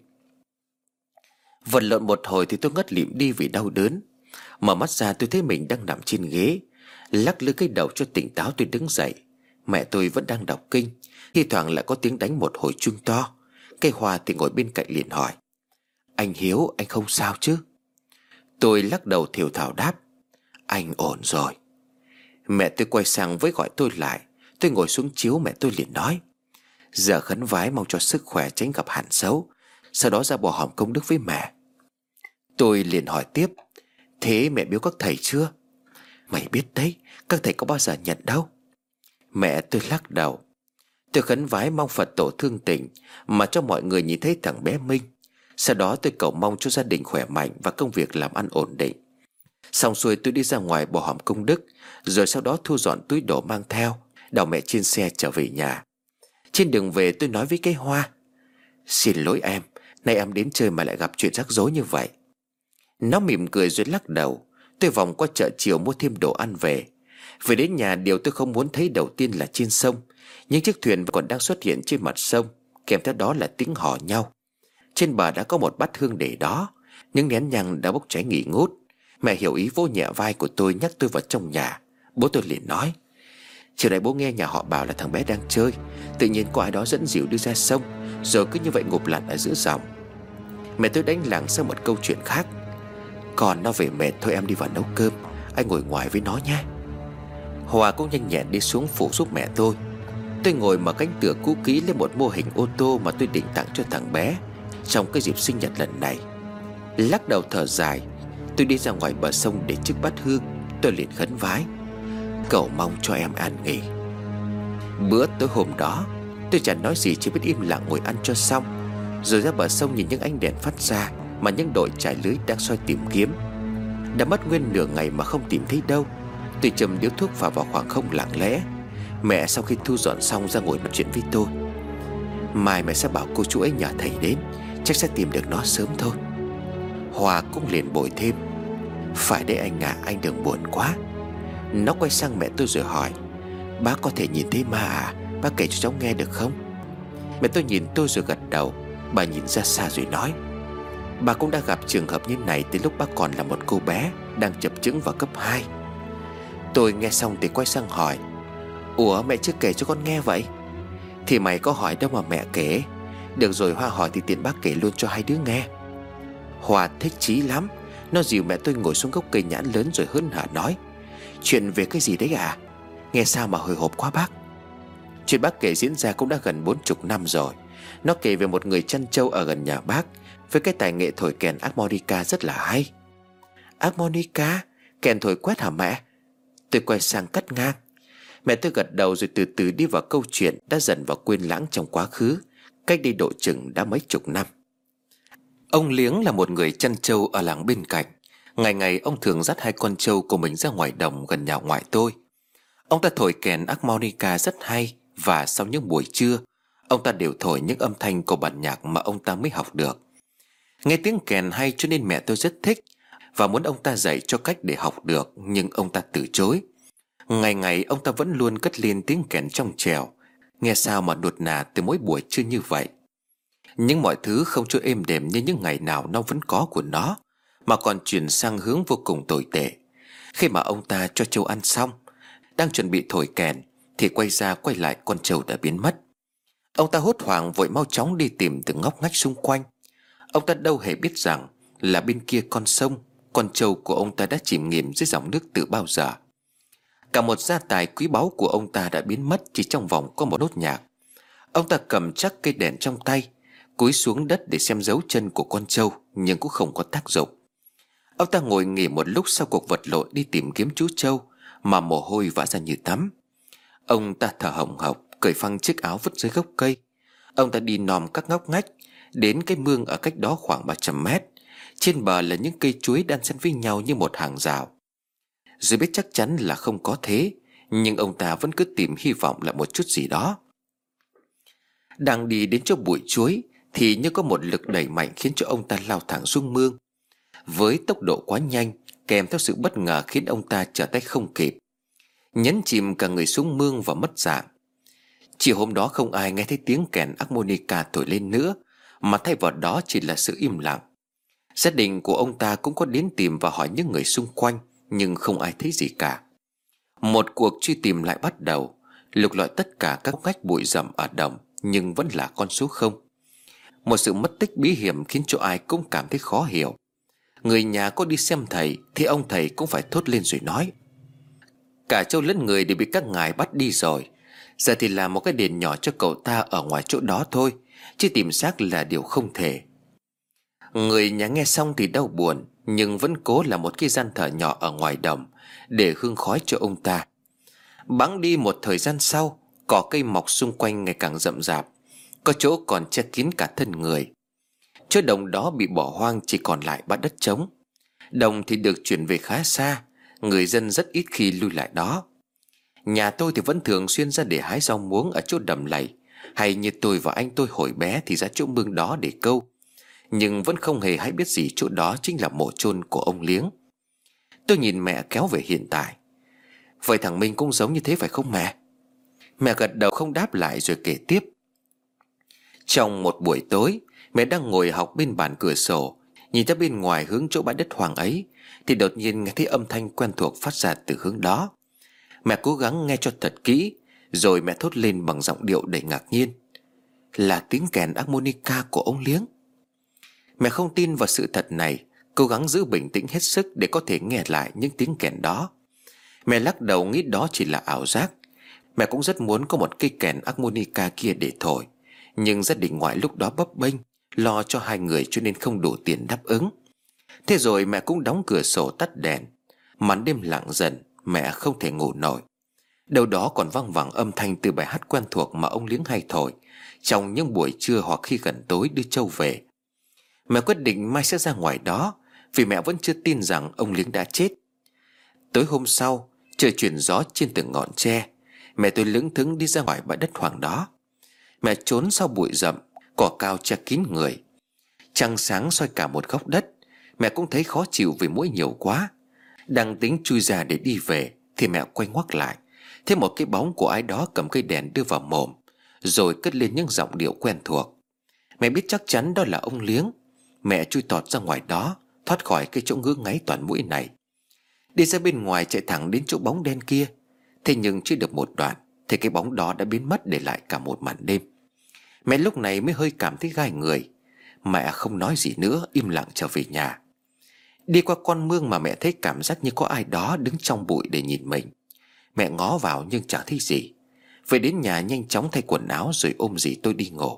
Speaker 1: Vật lộn một hồi thì tôi ngất lịm đi vì đau đớn. Mở mắt ra tôi thấy mình đang nằm trên ghế. Lắc lư cái đầu cho tỉnh táo tôi đứng dậy. Mẹ tôi vẫn đang đọc kinh. Thi thoảng lại có tiếng đánh một hồi chuông to. Cây Hoa thì ngồi bên cạnh liền hỏi: Anh Hiếu, anh không sao chứ? Tôi lắc đầu thều thào đáp: Anh ổn rồi. Mẹ tôi quay sang với gọi tôi lại. Tôi ngồi xuống chiếu, mẹ tôi liền nói: Giờ khấn vái mong cho sức khỏe, tránh gặp hạn xấu, sau đó ra bỏ hòm công đức với mẹ. Tôi liền hỏi tiếp: Thế mẹ biếu các thầy chưa? Mày biết đấy, các thầy có bao giờ nhận đâu. Mẹ tôi lắc đầu. Tôi khấn vái mong Phật tổ thương tình, mà cho mọi người nhìn thấy thằng bé Minh. Sau đó tôi cầu mong cho gia đình khỏe mạnh và công việc làm ăn ổn định. Xong xuôi tôi đi ra ngoài bỏ hòm công đức, rồi sau đó thu dọn túi đồ mang theo, đào mẹ trên xe trở về nhà. Trên đường về tôi nói với cái Hoa: Xin lỗi em, nay em đến chơi mà lại gặp chuyện rắc rối như vậy. Nó mỉm cười rồi lắc đầu. Tôi vòng qua chợ chiều mua thêm đồ ăn về. Về đến nhà, điều tôi không muốn thấy đầu tiên là trên sông những chiếc thuyền còn đang xuất hiện trên mặt sông, kèm theo đó là tiếng hò nhau. Trên bờ đã có một bát hương để đó, những nén nhang đã bốc cháy nghỉ ngút. Mẹ hiểu ý vỗ nhẹ vai của tôi, nhắc tôi vào trong nhà. Bố tôi liền nói: Chiều nay bố nghe nhà họ bảo là thằng bé đang chơi, tự nhiên có ai đó dẫn dìu đưa ra sông, rồi cứ như vậy ngụp lặn ở giữa dòng. Mẹ tôi đánh lảng sang một câu chuyện khác: Còn nó về mệt thôi, em đi vào nấu cơm, anh ngồi ngoài với nó nhé. Hòa cũng nhanh nhẹn đi xuống phụ giúp mẹ tôi. Tôi ngồi mở cánh cửa cũ kỹ lên một mô hình ô tô mà tôi định tặng cho thằng bé trong cái dịp sinh nhật lần này. Lắc đầu thở dài, tôi đi ra ngoài bờ sông để trước bát hương. Tôi liền khấn vái: Cầu mong cho em an nghỉ. Bữa tối hôm đó tôi chẳng nói gì, chỉ biết im lặng ngồi ăn cho xong, rồi ra bờ sông nhìn những ánh đèn phát ra mà những đội trải lưới đang soi tìm kiếm. Đã mất nguyên nửa ngày mà không tìm thấy đâu. Tôi châm điếu thuốc phả vào khoảng không lặng lẽ. Mẹ sau khi thu dọn xong ra ngồi nói chuyện với tôi: Mai mẹ sẽ bảo cô chú ấy nhờ thầy đến, chắc sẽ tìm được nó sớm thôi. Hòa cũng liền bồi thêm: Phải đấy anh ạ, anh đừng buồn quá. Nó quay sang mẹ tôi rồi hỏi: Bác có thể nhìn thấy ma à? Bác kể cho cháu nghe được không? Mẹ tôi nhìn tôi rồi gật đầu. Bà nhìn ra xa rồi nói: Bà cũng đã gặp trường hợp như này từ lúc bác còn là một cô bé đang chập chững vào cấp 2. Tôi nghe xong thì quay sang hỏi: Ủa mẹ chưa kể cho con nghe vậy? Thì mày có hỏi đâu mà mẹ kể. Được rồi, Hoa hỏi thì tiện bác kể luôn cho hai đứa nghe. Hoa thích chí lắm. Nó dìu mẹ tôi ngồi xuống gốc cây nhãn lớn rồi hớn hở nói: Chuyện về cái gì đấy à? Nghe sao mà hồi hộp quá bác. Chuyện bác kể diễn ra cũng đã gần 40 năm rồi. Nó kể về một người chăn trâu ở gần nhà bác với cái tài nghệ thổi kèn harmonica rất là hay. Harmonica? Kèn thổi quét hả mẹ? Tôi quay sang cắt ngang. Mẹ tôi gật đầu rồi từ từ đi vào câu chuyện đã dần vào quên lãng trong quá khứ, cách đây độ chừng đã mấy chục năm. Ông Liếng là một người chăn trâu ở làng bên cạnh. Ngày ngày ông thường dắt hai con trâu của mình ra ngoài đồng gần nhà ngoại tôi. Ông ta thổi kèn harmonica rất hay, và sau những buổi trưa ông ta đều thổi những âm thanh của bản nhạc mà ông ta mới học được. Nghe tiếng kèn hay cho nên mẹ tôi rất thích và muốn ông ta dạy cho cách để học được, nhưng ông ta từ chối. Ngày ngày ông ta vẫn luôn cất lên tiếng kèn trong trẻo, nghe sao mà nuột nà từ mỗi buổi trưa như vậy. Nhưng mọi thứ không cho êm đềm như những ngày nào nó vẫn có của nó, mà còn chuyển sang hướng vô cùng tồi tệ. Khi mà ông ta cho trâu ăn xong, đang chuẩn bị thổi kèn thì quay ra quay lại con trâu đã biến mất. Ông ta hốt hoảng vội mau chóng đi tìm từng ngóc ngách xung quanh. Ông ta đâu hề biết rằng là bên kia con sông, con trâu của ông ta đã chìm nghỉm dưới dòng nước từ bao giờ. Cả một gia tài quý báu của ông ta đã biến mất chỉ trong vòng có một nốt nhạc. Ông ta cầm chắc cây đèn trong tay, cúi xuống đất để xem dấu chân của con trâu, nhưng cũng không có tác dụng. Ông ta ngồi nghỉ một lúc sau cuộc vật lộn đi tìm kiếm chú trâu mà mồ hôi vã ra như tắm. Ông ta thở hồng hộc, cởi phăng chiếc áo vứt dưới gốc cây. Ông ta đi nòm các ngóc ngách đến cái mương ở cách đó khoảng 300 mét. Trên bờ là những cây chuối đan xen với nhau như một hàng rào. Dù biết chắc chắn là không có thế, nhưng ông ta vẫn cứ tìm hy vọng là một chút gì đó. Đang đi đến chỗ bụi chuối thì như có một lực đẩy mạnh khiến cho ông ta lao thẳng xuống mương. Với tốc độ quá nhanh, kèm theo sự bất ngờ khiến ông ta trở tay không kịp, nhấn chìm cả người xuống mương và mất dạng. Chiều hôm đó không ai nghe thấy tiếng kèn harmonica thổi lên nữa, mà thay vào đó chỉ là sự im lặng. Gia đình của ông ta cũng có đến tìm và hỏi những người xung quanh, nhưng không ai thấy gì cả. Một cuộc truy tìm lại bắt đầu, lục lọi tất cả các ngách bụi rậm ở đồng, nhưng vẫn là con số 0. Một sự mất tích bí hiểm khiến cho ai cũng cảm thấy khó hiểu. Người nhà có đi xem thầy thì ông thầy cũng phải thốt lên rồi nói: cả trâu lẫn người đều bị các ngài bắt đi rồi. Giờ thì làm một cái đền nhỏ cho cậu ta ở ngoài chỗ đó thôi, chứ tìm xác là điều không thể. Người nhà nghe xong thì đau buồn, nhưng vẫn cố làm một cái gian thờ nhỏ ở ngoài đồng để hương khói cho ông ta. Bẵng đi một thời gian sau, cỏ cây mọc xung quanh ngày càng rậm rạp, có chỗ còn che kín cả thân người. Chỗ đồng đó bị bỏ hoang, chỉ còn lại bãi đất trống. Đồng thì được chuyển về khá xa, người dân rất ít khi lui lại đó. Nhà tôi thì vẫn thường xuyên ra để hái rau muống ở chỗ đầm lầy, hay như tôi và anh tôi hồi bé thì ra chỗ mương đó để câu, nhưng vẫn không hề hay biết gì chỗ đó chính là mộ chôn của ông Liếng. Tôi nhìn mẹ kéo về hiện tại: vậy thằng Minh cũng giống như thế phải không mẹ? Mẹ gật đầu không đáp lại rồi kể tiếp: trong một buổi tối, mẹ đang ngồi học bên bàn cửa sổ, nhìn ra bên ngoài hướng chỗ bãi đất hoang ấy, thì đột nhiên nghe thấy âm thanh quen thuộc phát ra từ hướng đó. Mẹ cố gắng nghe cho thật kỹ, rồi mẹ thốt lên bằng giọng điệu đầy ngạc nhiên: là tiếng kèn harmonica của ông Liếng. Mẹ không tin vào sự thật này, cố gắng giữ bình tĩnh hết sức để có thể nghe lại những tiếng kèn đó. Mẹ lắc đầu nghĩ đó chỉ là ảo giác. Mẹ cũng rất muốn có một cây kèn harmonica kia để thổi, nhưng gia đình ngoại lúc đó bấp bênh lo cho 2 người cho nên không đủ tiền đáp ứng. Thế rồi mẹ cũng đóng cửa sổ tắt đèn. Màn đêm lặng dần, mẹ không thể ngủ nổi. Đâu đó còn văng vẳng âm thanh từ bài hát quen thuộc mà ông Liếng hay thổi trong những buổi trưa hoặc khi gần tối đưa trâu về. Mẹ quyết định mai sẽ ra ngoài đó, vì mẹ vẫn chưa tin rằng ông Liếng đã chết. Tối hôm sau, trời chuyển gió trên từng ngọn tre, mẹ tôi lững thững đi ra ngoài bãi đất hoang đó. Mẹ trốn sau bụi rậm, cỏ cao che kín người. Trăng sáng soi cả một góc đất. Mẹ cũng thấy khó chịu vì muỗi nhiều quá. Đang tính chui ra để đi về thì mẹ quay ngoắt lại, thấy một cái bóng của ai đó cầm cây đèn đưa vào mồm, rồi cất lên những giọng điệu quen thuộc. Mẹ biết chắc chắn đó là ông Liếng. Mẹ chui tọt ra ngoài đó, thoát khỏi cái chỗ ngứa ngáy toàn mũi này, đi ra bên ngoài chạy thẳng đến chỗ bóng đen kia. Thế nhưng chưa được một đoạn thì cái bóng đó đã biến mất, để lại cả một màn đêm. Mẹ lúc này mới hơi cảm thấy gai người. Mẹ không nói gì nữa, im lặng trở về nhà. Đi qua con mương mà mẹ thấy cảm giác như có ai đó đứng trong bụi để nhìn mình. Mẹ ngó vào nhưng chẳng thấy gì. Về đến nhà nhanh chóng thay quần áo rồi ôm dì tôi đi ngủ.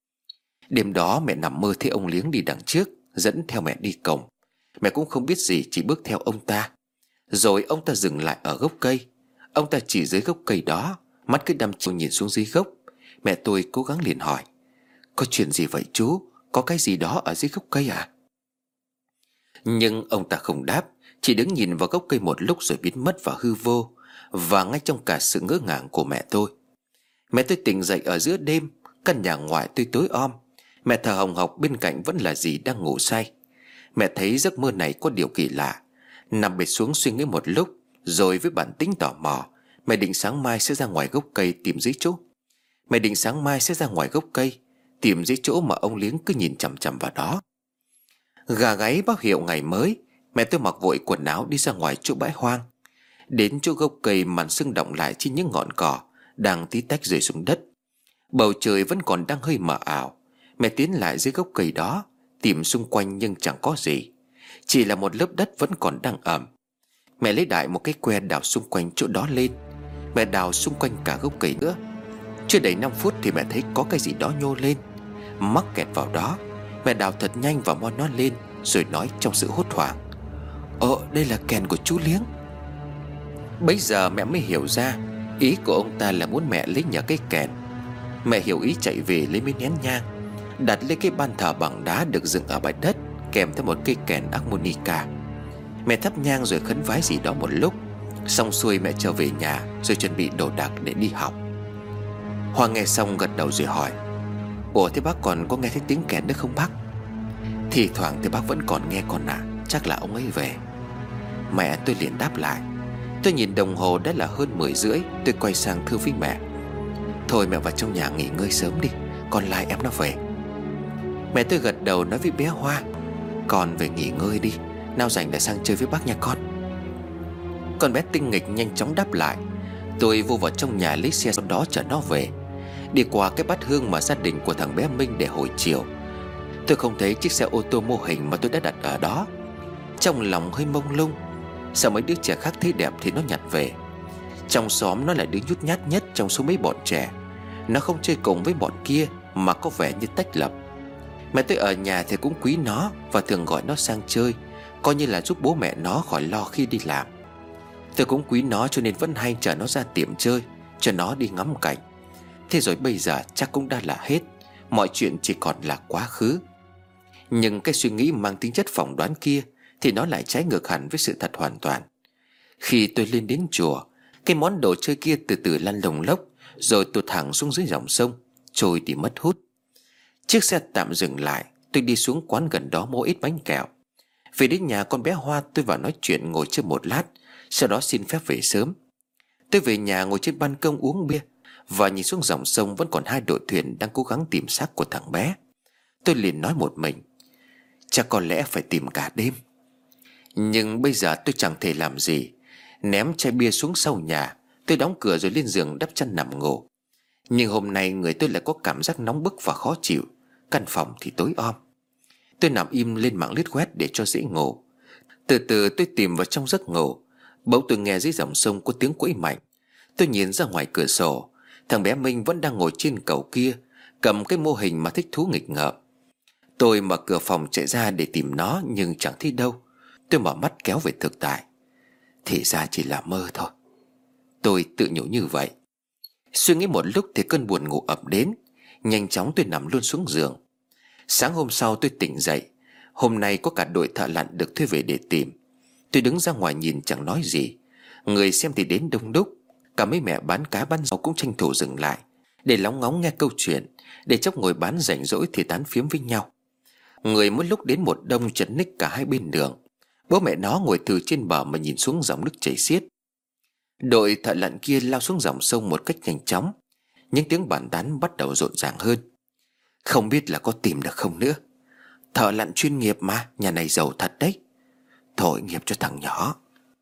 Speaker 1: Đêm đó mẹ nằm mơ thấy ông Liếng đi đằng trước, dẫn theo mẹ đi cổng. Mẹ cũng không biết gì, chỉ bước theo ông ta. Rồi ông ta dừng lại ở gốc cây. Ông ta chỉ dưới gốc cây đó, mắt cứ đăm chiêu nhìn xuống dưới gốc. Mẹ tôi cố gắng liền hỏi: có chuyện gì vậy chú? Có cái gì đó ở dưới gốc cây à? Nhưng ông ta không đáp, chỉ đứng nhìn vào gốc cây một lúc rồi biến mất vào hư vô. Và ngay trong cả sự ngỡ ngàng của mẹ tôi tỉnh dậy ở giữa đêm. Căn nhà ngoại tôi tối om. Mẹ thở hồng hộc, bên cạnh vẫn là dì đang ngủ say. Mẹ thấy giấc mơ này có điều kỳ lạ. Nằm bệt xuống suy nghĩ một lúc, rồi với bản tính tò mò, mẹ định sáng mai sẽ ra ngoài gốc cây tìm dưới chỗ mà ông Liếng cứ nhìn chằm chằm vào đó. Gà gáy báo hiệu ngày mới. Mẹ tôi mặc vội quần áo đi ra ngoài chỗ bãi hoang. Đến chỗ gốc cây, màn sương đọng lại trên những ngọn cỏ đang tí tách rơi xuống đất. Bầu trời vẫn còn đang hơi mờ ảo. Mẹ tiến lại dưới gốc cây đó, tìm xung quanh nhưng chẳng có gì, chỉ là một lớp đất vẫn còn đang ẩm. Mẹ lấy đại một cái que đào xung quanh chỗ đó lên. Mẹ đào xung quanh cả gốc cây nữa. Chưa đầy 5 phút thì mẹ thấy có cái gì đó nhô lên, mắc kẹt vào đó. Mẹ đào thật nhanh và mon nó lên, rồi nói trong sự hốt hoảng: Đây là kèn của chú Liếng. Bấy giờ mẹ mới hiểu ra ý của ông ta là muốn mẹ lấy nhờ cái kèn. Mẹ hiểu ý, chạy về lấy mấy nén nhang, đặt lên cái ban thờ bằng đá được dựng ở bãi đất, kèm theo một cây kèn harmonica. Mẹ thắp nhang rồi khấn vái gì đó một lúc. Xong xuôi mẹ trở về nhà, rồi chuẩn bị đồ đạc để đi học. Hoa nghe xong gật đầu rồi hỏi: Thế bác còn có nghe thấy tiếng kèn nữa không bác? Thì thoảng thì bác vẫn còn nghe con ạ. Chắc là ông ấy về. Mẹ, tôi liền đáp lại. Tôi nhìn đồng hồ đã là hơn 10 rưỡi. Tôi quay sang thưa với mẹ: Thôi mẹ vào trong nhà nghỉ ngơi sớm đi, con lai em nó về. Mẹ tôi gật đầu nói với bé Hoa: Con về nghỉ ngơi đi, nào rảnh lại sang chơi với bác nha con. Con bé tinh nghịch nhanh chóng đáp lại. Tôi vô vào trong nhà lấy xe, sau đó chở nó về. Đi qua cái bát hương mà gia đình của thằng bé Minh để hồi chiều, tôi không thấy chiếc xe ô tô mô hình mà tôi đã đặt ở đó. Trong lòng hơi mông lung. Sao mấy đứa trẻ khác thấy đẹp thì nó nhặt về. Trong xóm nó là đứa nhút nhát nhất trong số mấy bọn trẻ. Nó không chơi cùng với bọn kia mà có vẻ như tách lập. Mẹ tôi ở nhà thì cũng quý nó và thường gọi nó sang chơi, coi như là giúp bố mẹ nó khỏi lo khi đi làm. Tôi cũng quý nó cho nên vẫn hay chở nó ra tiệm chơi, cho nó đi ngắm cảnh. Thế rồi bây giờ chắc cũng đã là hết, mọi chuyện chỉ còn là quá khứ. Nhưng cái suy nghĩ mang tính chất phỏng đoán kia thì nó lại trái ngược hẳn với sự thật hoàn toàn. Khi tôi lên đến chùa, cái món đồ chơi kia từ từ lăn lồng lốc, rồi tụt thẳng xuống dưới dòng sông, trôi đi mất hút. Chiếc xe tạm dừng lại. Tôi đi xuống quán gần đó mua ít bánh kẹo. Về đến nhà con bé Hoa, tôi vào nói chuyện ngồi chơi một lát, sau đó xin phép về sớm. Tôi về nhà ngồi trên ban công uống bia và nhìn xuống dòng sông vẫn còn 2 đội thuyền đang cố gắng tìm xác của thằng bé. Tôi liền nói một mình: Chắc có lẽ phải tìm cả đêm. Nhưng bây giờ tôi chẳng thể làm gì. Ném chai bia xuống sau nhà, tôi đóng cửa rồi lên giường đắp chăn nằm ngủ. Nhưng hôm nay người tôi lại có cảm giác nóng bức và khó chịu. Căn phòng thì tối om. Tôi nằm im lên mạng lướt web để cho dễ ngủ. Từ từ tôi tìm vào trong giấc ngủ. Bỗng tôi nghe dưới dòng sông có tiếng quẫy mạnh. Tôi nhìn ra ngoài cửa sổ. Thằng bé Minh vẫn đang ngồi trên cầu kia, cầm cái mô hình mà thích thú nghịch ngợm. Tôi mở cửa phòng chạy ra để tìm nó nhưng chẳng thấy đâu. Tôi mở mắt kéo về thực tại. Thì ra chỉ là mơ thôi. Tôi tự nhủ như vậy. Suy nghĩ một lúc thì cơn buồn ngủ ập đến. Nhanh chóng tôi nằm luôn xuống giường. Sáng hôm sau tôi tỉnh dậy. Hôm nay có cả đội thợ lặn được thuê về để tìm. Tôi đứng ra ngoài nhìn chẳng nói gì. Người xem thì đến đông đúc. Cả mấy mẹ bán cá bán rau cũng tranh thủ dừng lại để lóng ngóng nghe câu chuyện, để chốc ngồi bán rảnh rỗi thì tán phiếm với nhau. Người mỗi lúc đến một đông, chật ních cả hai bên đường. Bố mẹ nó ngồi từ trên bờ mà nhìn xuống dòng nước chảy xiết. Đội thợ lặn kia lao xuống dòng sông một cách nhanh chóng. Những tiếng bàn tán bắt đầu rộn ràng hơn. Không biết là có tìm được không nữa. Thợ lặn chuyên nghiệp mà, nhà này giàu thật đấy. Tội nghiệp cho thằng nhỏ.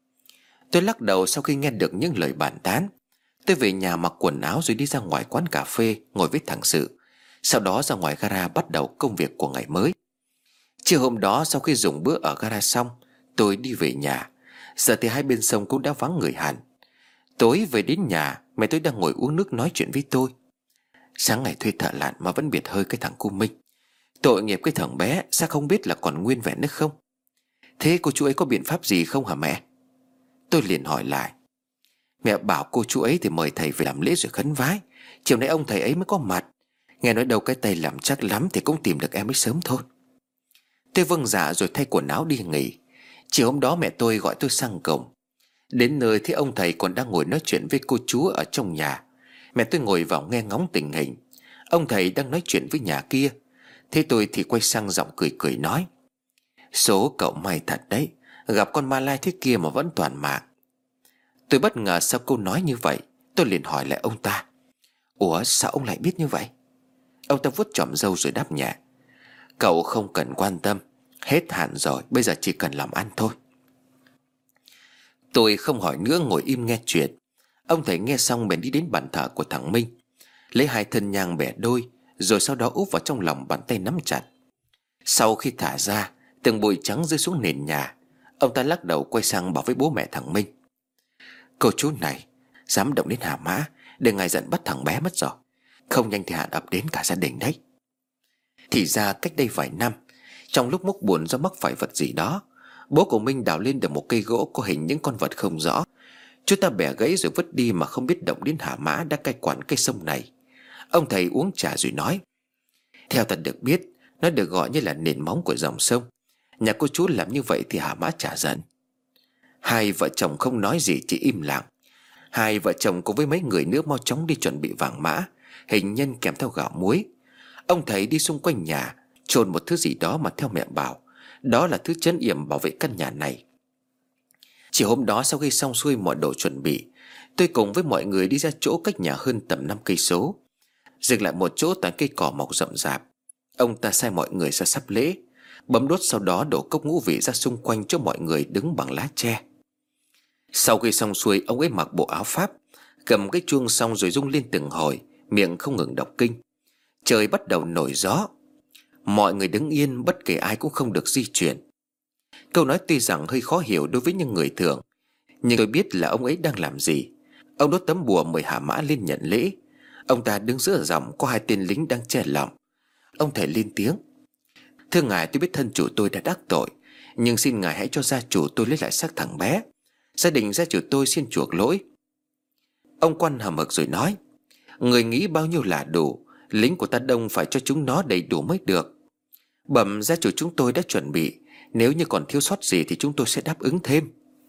Speaker 1: Tôi lắc đầu sau khi nghe được những lời bàn tán. Tôi về nhà mặc quần áo rồi đi ra ngoài quán cà phê ngồi với thằng Sự. Sau đó ra ngoài gara bắt đầu công việc của ngày mới. Chiều hôm đó sau khi dùng bữa ở gara xong, tôi đi về nhà. Giờ thì hai bên sông cũng đã vắng người hẳn. Tối về đến nhà, mẹ tôi đang ngồi uống nước nói chuyện với tôi. Sáng ngày thuê thợ lặn mà vẫn biệt hơi cái thằng cu Minh. Tội nghiệp cái thằng bé, sao không biết là còn nguyên vẹn nữa không? Thế cô chú ấy có biện pháp gì không hả mẹ? Tôi liền hỏi lại. Mẹ bảo cô chú ấy thì mời thầy về làm lễ rồi khấn vái. Chiều nay ông thầy ấy mới có mặt. Nghe nói đâu cái tay làm chắc lắm thì cũng tìm được em ấy sớm thôi. Tôi vâng dạ rồi thay quần áo đi nghỉ. Chiều hôm đó mẹ tôi gọi tôi sang cổng. Đến nơi thì ông thầy còn đang ngồi nói chuyện với cô chú ở trong nhà. Mẹ tôi ngồi vào nghe ngóng tình hình. Ông thầy đang nói chuyện với nhà kia. Thế tôi thì quay sang giọng cười cười nói. Số cậu may thật đấy, gặp con ma lai thế kia mà vẫn toàn mạng. Tôi bất ngờ sau câu nói như vậy. Tôi liền hỏi lại ông ta. Ủa sao ông lại biết như vậy? Ông ta vuốt chòm râu rồi đáp nhẹ. Cậu không cần quan tâm. Hết hạn rồi, bây giờ chỉ cần làm ăn thôi. Tôi không hỏi nữa, ngồi im nghe chuyện. Ông thầy nghe xong bèn đi đến bàn thờ của thằng Minh, lấy 2 thân nhang bẻ đôi, rồi sau đó úp vào trong lòng bàn tay nắm chặt. Sau khi thả ra, từng bụi trắng rơi xuống nền nhà. Ông ta lắc đầu quay sang bảo với bố mẹ thằng Minh: "Cô chú này dám động đến Hà Mã, để ngài giận bắt thằng bé mất rồi. Không nhanh thì hạn ập đến cả gia đình đấy." Thì ra cách đây vài năm, trong lúc múc buồn do mắc phải vật gì đó, bố của Minh đào lên được một cây gỗ có hình những con vật không rõ. Chú ta bẻ gãy rồi vứt đi mà không biết động đến Hà Mã đã cai quản cây sông này. Ông thầy uống trà rồi nói: "Theo ta được biết, nó được gọi như là nền móng của dòng sông. Nhà cô chú làm như vậy thì Hà Mã trả giận." Hai vợ chồng không nói gì, chỉ im lặng. Hai vợ chồng cùng với mấy người nữa mau chóng đi chuẩn bị vàng mã, hình nhân kèm theo gạo muối. Ông thầy đi xung quanh nhà chôn một thứ gì đó mà theo mẹ bảo đó là thứ trấn yểm bảo vệ căn nhà này. Chiều hôm đó, sau khi xong xuôi mọi đồ chuẩn bị, tôi cùng với mọi người đi ra chỗ cách nhà hơn tầm 5 cây số. Dừng lại một chỗ toàn cây cỏ mọc rậm rạp. Ông ta sai mọi người ra sắp lễ, bấm đốt, sau đó đổ cốc ngũ vị ra xung quanh cho mọi người đứng bằng lá tre. Sau khi xong xuôi, ông ấy mặc bộ áo pháp, cầm cái chuông xong rồi rung lên từng hồi, miệng không ngừng đọc kinh. Trời bắt đầu nổi gió. Mọi người đứng yên, bất kể ai cũng không được di chuyển. Câu nói tuy rằng hơi khó hiểu đối với những người thường, nhưng tôi biết là ông ấy đang làm gì. Ông đốt tấm bùa mời Hà Mã lên nhận lễ. Ông ta đứng giữa dòng có 2 tên lính đang che lòng. Ông thầy lên tiếng: "Thưa ngài, tôi biết thân chủ tôi đã đắc tội, nhưng xin ngài hãy cho gia chủ tôi lấy lại xác thằng bé. Gia đình gia chủ tôi xin chuộc lỗi." Ông quan hầm hực rồi nói: "Người nghĩ bao nhiêu là đủ. Lính của ta đông, phải cho chúng nó đầy đủ mới được. Bẩm gia chủ, chúng tôi đã chuẩn bị, nếu như còn thiếu sót gì thì chúng tôi sẽ đáp ứng thêm."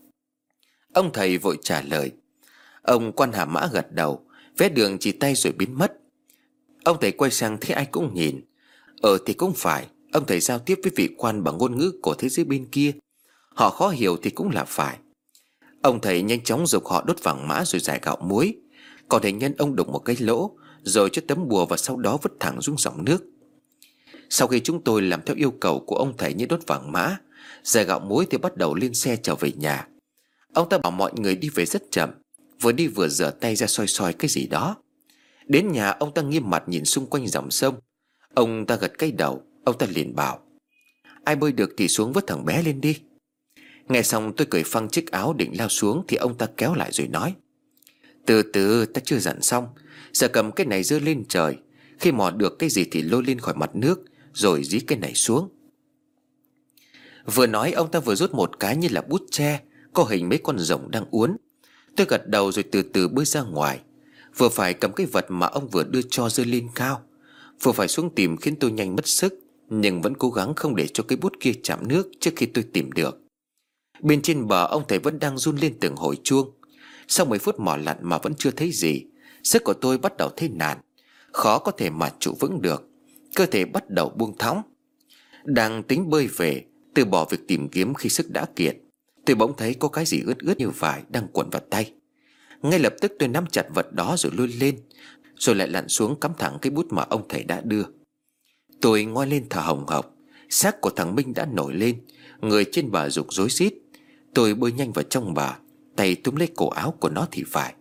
Speaker 1: Ông thầy vội trả lời. Ông quan Hà Mã gật đầu, vẽ đường chỉ tay rồi biến mất. Ông thầy quay sang thấy ai cũng nhìn. Thì cũng phải. Ông thầy giao tiếp với vị quan bằng ngôn ngữ của thế giới bên kia, họ khó hiểu thì cũng là phải. Ông thầy nhanh chóng giục họ đốt vàng mã rồi rải gạo muối. Còn hình nhân ông đục một cái lỗ, rồi cho tấm bùa và sau đó vứt thẳng xuống dòng nước. Sau khi chúng tôi làm theo yêu cầu của ông thầy như đốt vàng mã, rải gạo muối thì bắt đầu lên xe trở về nhà. Ông ta bảo mọi người đi về rất chậm, vừa đi vừa giở tay ra soi soi cái gì đó. Đến nhà, ông ta nghiêm mặt nhìn xung quanh dòng sông. Ông ta gật cái đầu. Ông ta liền bảo: "Ai bơi được thì xuống vớt thằng bé lên đi." Nghe xong tôi cởi phăng chiếc áo định lao xuống thì ông ta kéo lại rồi nói: "Từ từ, ta chưa dặn xong. Giờ cầm cái này giơ lên trời, khi mò được cái gì thì lôi lên khỏi mặt nước, rồi dí cái này xuống." Vừa nói ông ta vừa rút một cái như là bút tre, có hình mấy con rồng đang uốn. Tôi gật đầu rồi từ từ bơi ra ngoài. Vừa phải cầm cái vật mà ông vừa đưa cho giơ lên cao, vừa phải xuống tìm, khiến tôi nhanh mất sức, nhưng vẫn cố gắng không để cho cái bút kia chạm nước trước khi tôi tìm được. Bên trên bờ, ông thầy vẫn đang run lên từng hồi chuông. Sau 10 phút mò lặn mà vẫn chưa thấy gì, sức của tôi bắt đầu thấy nản, khó có thể mà trụ vững được. Cơ thể bắt đầu buông thõng. Đang tính bơi về, từ bỏ việc tìm kiếm khi sức đã kiệt, tôi bỗng thấy có cái gì ướt ướt như vải đang quẩn vào tay. Ngay lập tức tôi nắm chặt vật đó rồi lôi lên, rồi lại lặn xuống cắm thẳng cái bút mà ông thầy đã đưa. Tôi ngoi lên thở hồng hộc. Xác của thằng Minh đã nổi lên, người trên bờ rục rối rít. Tôi bơi nhanh vào trong bờ, tay túm lấy cổ áo của nó thì phải.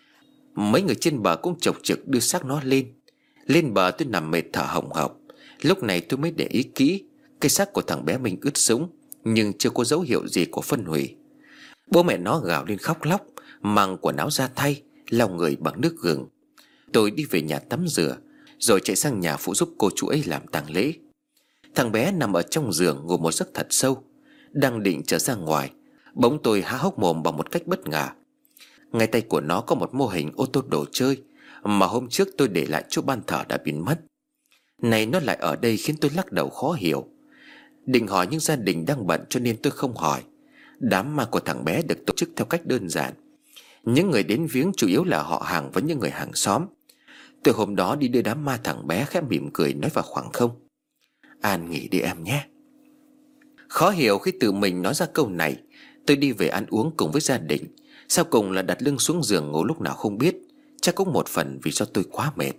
Speaker 1: Mấy người trên bờ cũng chộc chực đưa xác nó lên. Lên bờ tôi nằm mệt thở hồng hộc. Lúc này tôi mới để ý kỹ, cái xác của thằng bé Minh ướt sũng, nhưng chưa có dấu hiệu gì của phân hủy. Bố mẹ nó gào lên khóc lóc, mang quần áo ra thay, lau người bằng nước gừng. Tôi đi về nhà tắm rửa, rồi chạy sang nhà phụ giúp cô chú ấy làm tang lễ. Thằng bé nằm ở trong giường ngủ một giấc thật sâu. Đang định trở ra ngoài, bỗng tôi há hốc mồm bằng một cách bất ngờ. Ngay tay của nó có một mô hình ô tô đồ chơi mà hôm trước tôi để lại chỗ ban thờ đã biến mất. Này nó lại ở đây khiến tôi lắc đầu khó hiểu. Định hỏi nhưng gia đình đang bận cho nên tôi không hỏi. Đám ma của thằng bé được tổ chức theo cách đơn giản. Những người đến viếng chủ yếu là họ hàng với những người hàng xóm. Từ hôm đó đi đưa đám ma thằng bé, khẽ mỉm cười nói vào khoảng không: "An nghỉ đi em nhé." Khó hiểu khi tự mình nói ra câu này. Tôi đi về ăn uống cùng với gia đình. Sau cùng là đặt lưng xuống giường ngủ lúc nào không biết. Chắc cũng một phần vì do tôi quá mệt.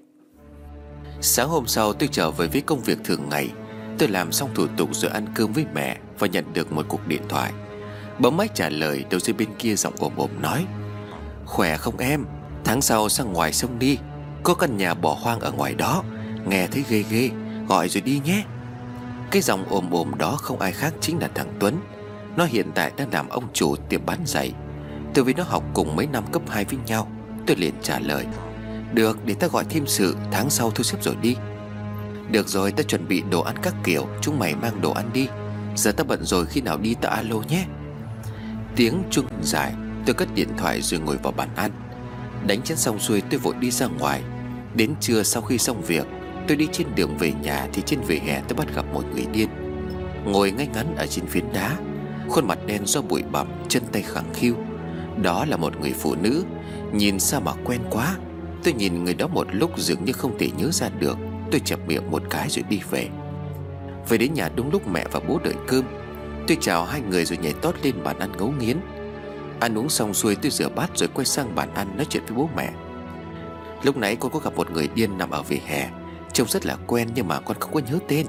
Speaker 1: Sáng hôm sau tôi trở về với công việc thường ngày. Tôi làm xong thủ tục rồi ăn cơm với mẹ và nhận được một cuộc điện thoại. Bấm máy trả lời, đầu dây bên kia giọng ồm ồm nói: "Khỏe không em? Tháng sau sang ngoài sông đi. Có căn nhà bỏ hoang ở ngoài đó. Nghe thấy ghê ghê, gọi rồi đi nhé." Cái giọng ồm ồm đó không ai khác chính là thằng Tuấn. Nó hiện tại đang làm ông chủ tiệm bán giày. Từ vì nó học cùng mấy năm cấp 2 với nhau. Tôi liền trả lời: "Được, để ta gọi thêm sự, tháng sau thu xếp rồi đi." "Được rồi, ta chuẩn bị đồ ăn các kiểu, chúng mày mang đồ ăn đi. Giờ ta bận rồi, khi nào đi ta alo nhé." Tiếng chuông dài, tôi cất điện thoại rồi ngồi vào bàn ăn. Đánh chén xong xuôi tôi vội đi ra ngoài. Đến trưa sau khi xong việc, tôi đi trên đường về nhà thì trên vỉa hè tôi bắt gặp một người điên. Ngồi ngay ngắn ở trên phiến đá, khuôn mặt đen do bụi bặm, chân tay khẳng khiu. Đó là một người phụ nữ. Nhìn sao mà quen quá. Tôi nhìn người đó một lúc dường như không thể nhớ ra được. Tôi chẹp miệng một cái rồi đi về. Về đến nhà đúng lúc mẹ và bố đợi cơm. Tôi chào hai người rồi nhảy tót lên bàn ăn ngấu nghiến. Ăn uống xong xuôi tôi rửa bát rồi quay sang bàn ăn nói chuyện với bố mẹ. "Lúc nãy con có gặp một người điên nằm ở vỉa hè, trông rất là quen nhưng mà con không có nhớ tên."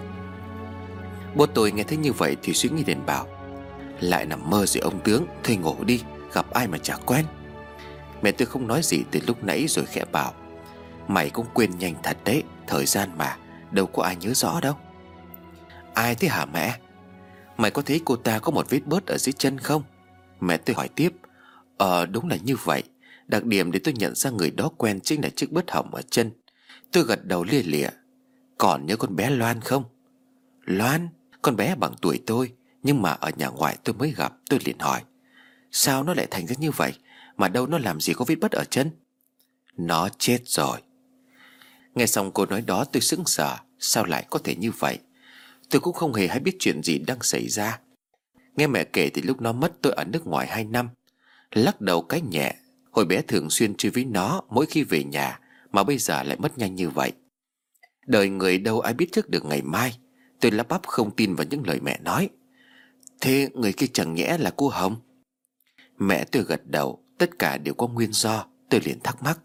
Speaker 1: Bố tôi nghe thấy như vậy thì suy nghĩ liền bảo: "Lại nằm mơ rồi ông tướng, thôi ngủ đi, gặp ai mà chả quen." Mẹ tôi không nói gì từ lúc nãy rồi khẽ bảo: "Mày cũng quên nhanh thật đấy, thời gian mà, đâu có ai nhớ rõ đâu." "Ai thế hả mẹ?" "Mày có thấy cô ta có một vết bớt ở dưới chân không?" Mẹ tôi hỏi tiếp. Đúng là như vậy. Đặc điểm để tôi nhận ra người đó quen chính là chiếc bớt hỏng ở chân." Tôi gật đầu lia lịa. "Còn nhớ con bé Loan không?" "Loan?" "Con bé bằng tuổi tôi, nhưng mà ở nhà ngoại tôi mới gặp." Tôi liền hỏi: "Sao nó lại thành ra như vậy? Mà đâu nó làm gì có vết bớt ở chân?" "Nó chết rồi." Nghe xong câu nói đó tôi sững sờ. Sao lại có thể như vậy? Tôi cũng không hề hay biết chuyện gì đang xảy ra. Nghe mẹ kể thì lúc nó mất tôi ở nước ngoài 2 năm. Lắc đầu cái nhẹ. Hồi bé thường xuyên chơi với nó mỗi khi về nhà, mà bây giờ lại mất nhanh như vậy. Đời người đâu ai biết trước được ngày mai. Tôi lắp bắp không tin vào những lời mẹ nói. "Thế người kia chẳng nhẽ là cô Hồng?" Mẹ tôi gật đầu. Tất cả đều có nguyên do. Tôi liền thắc mắc.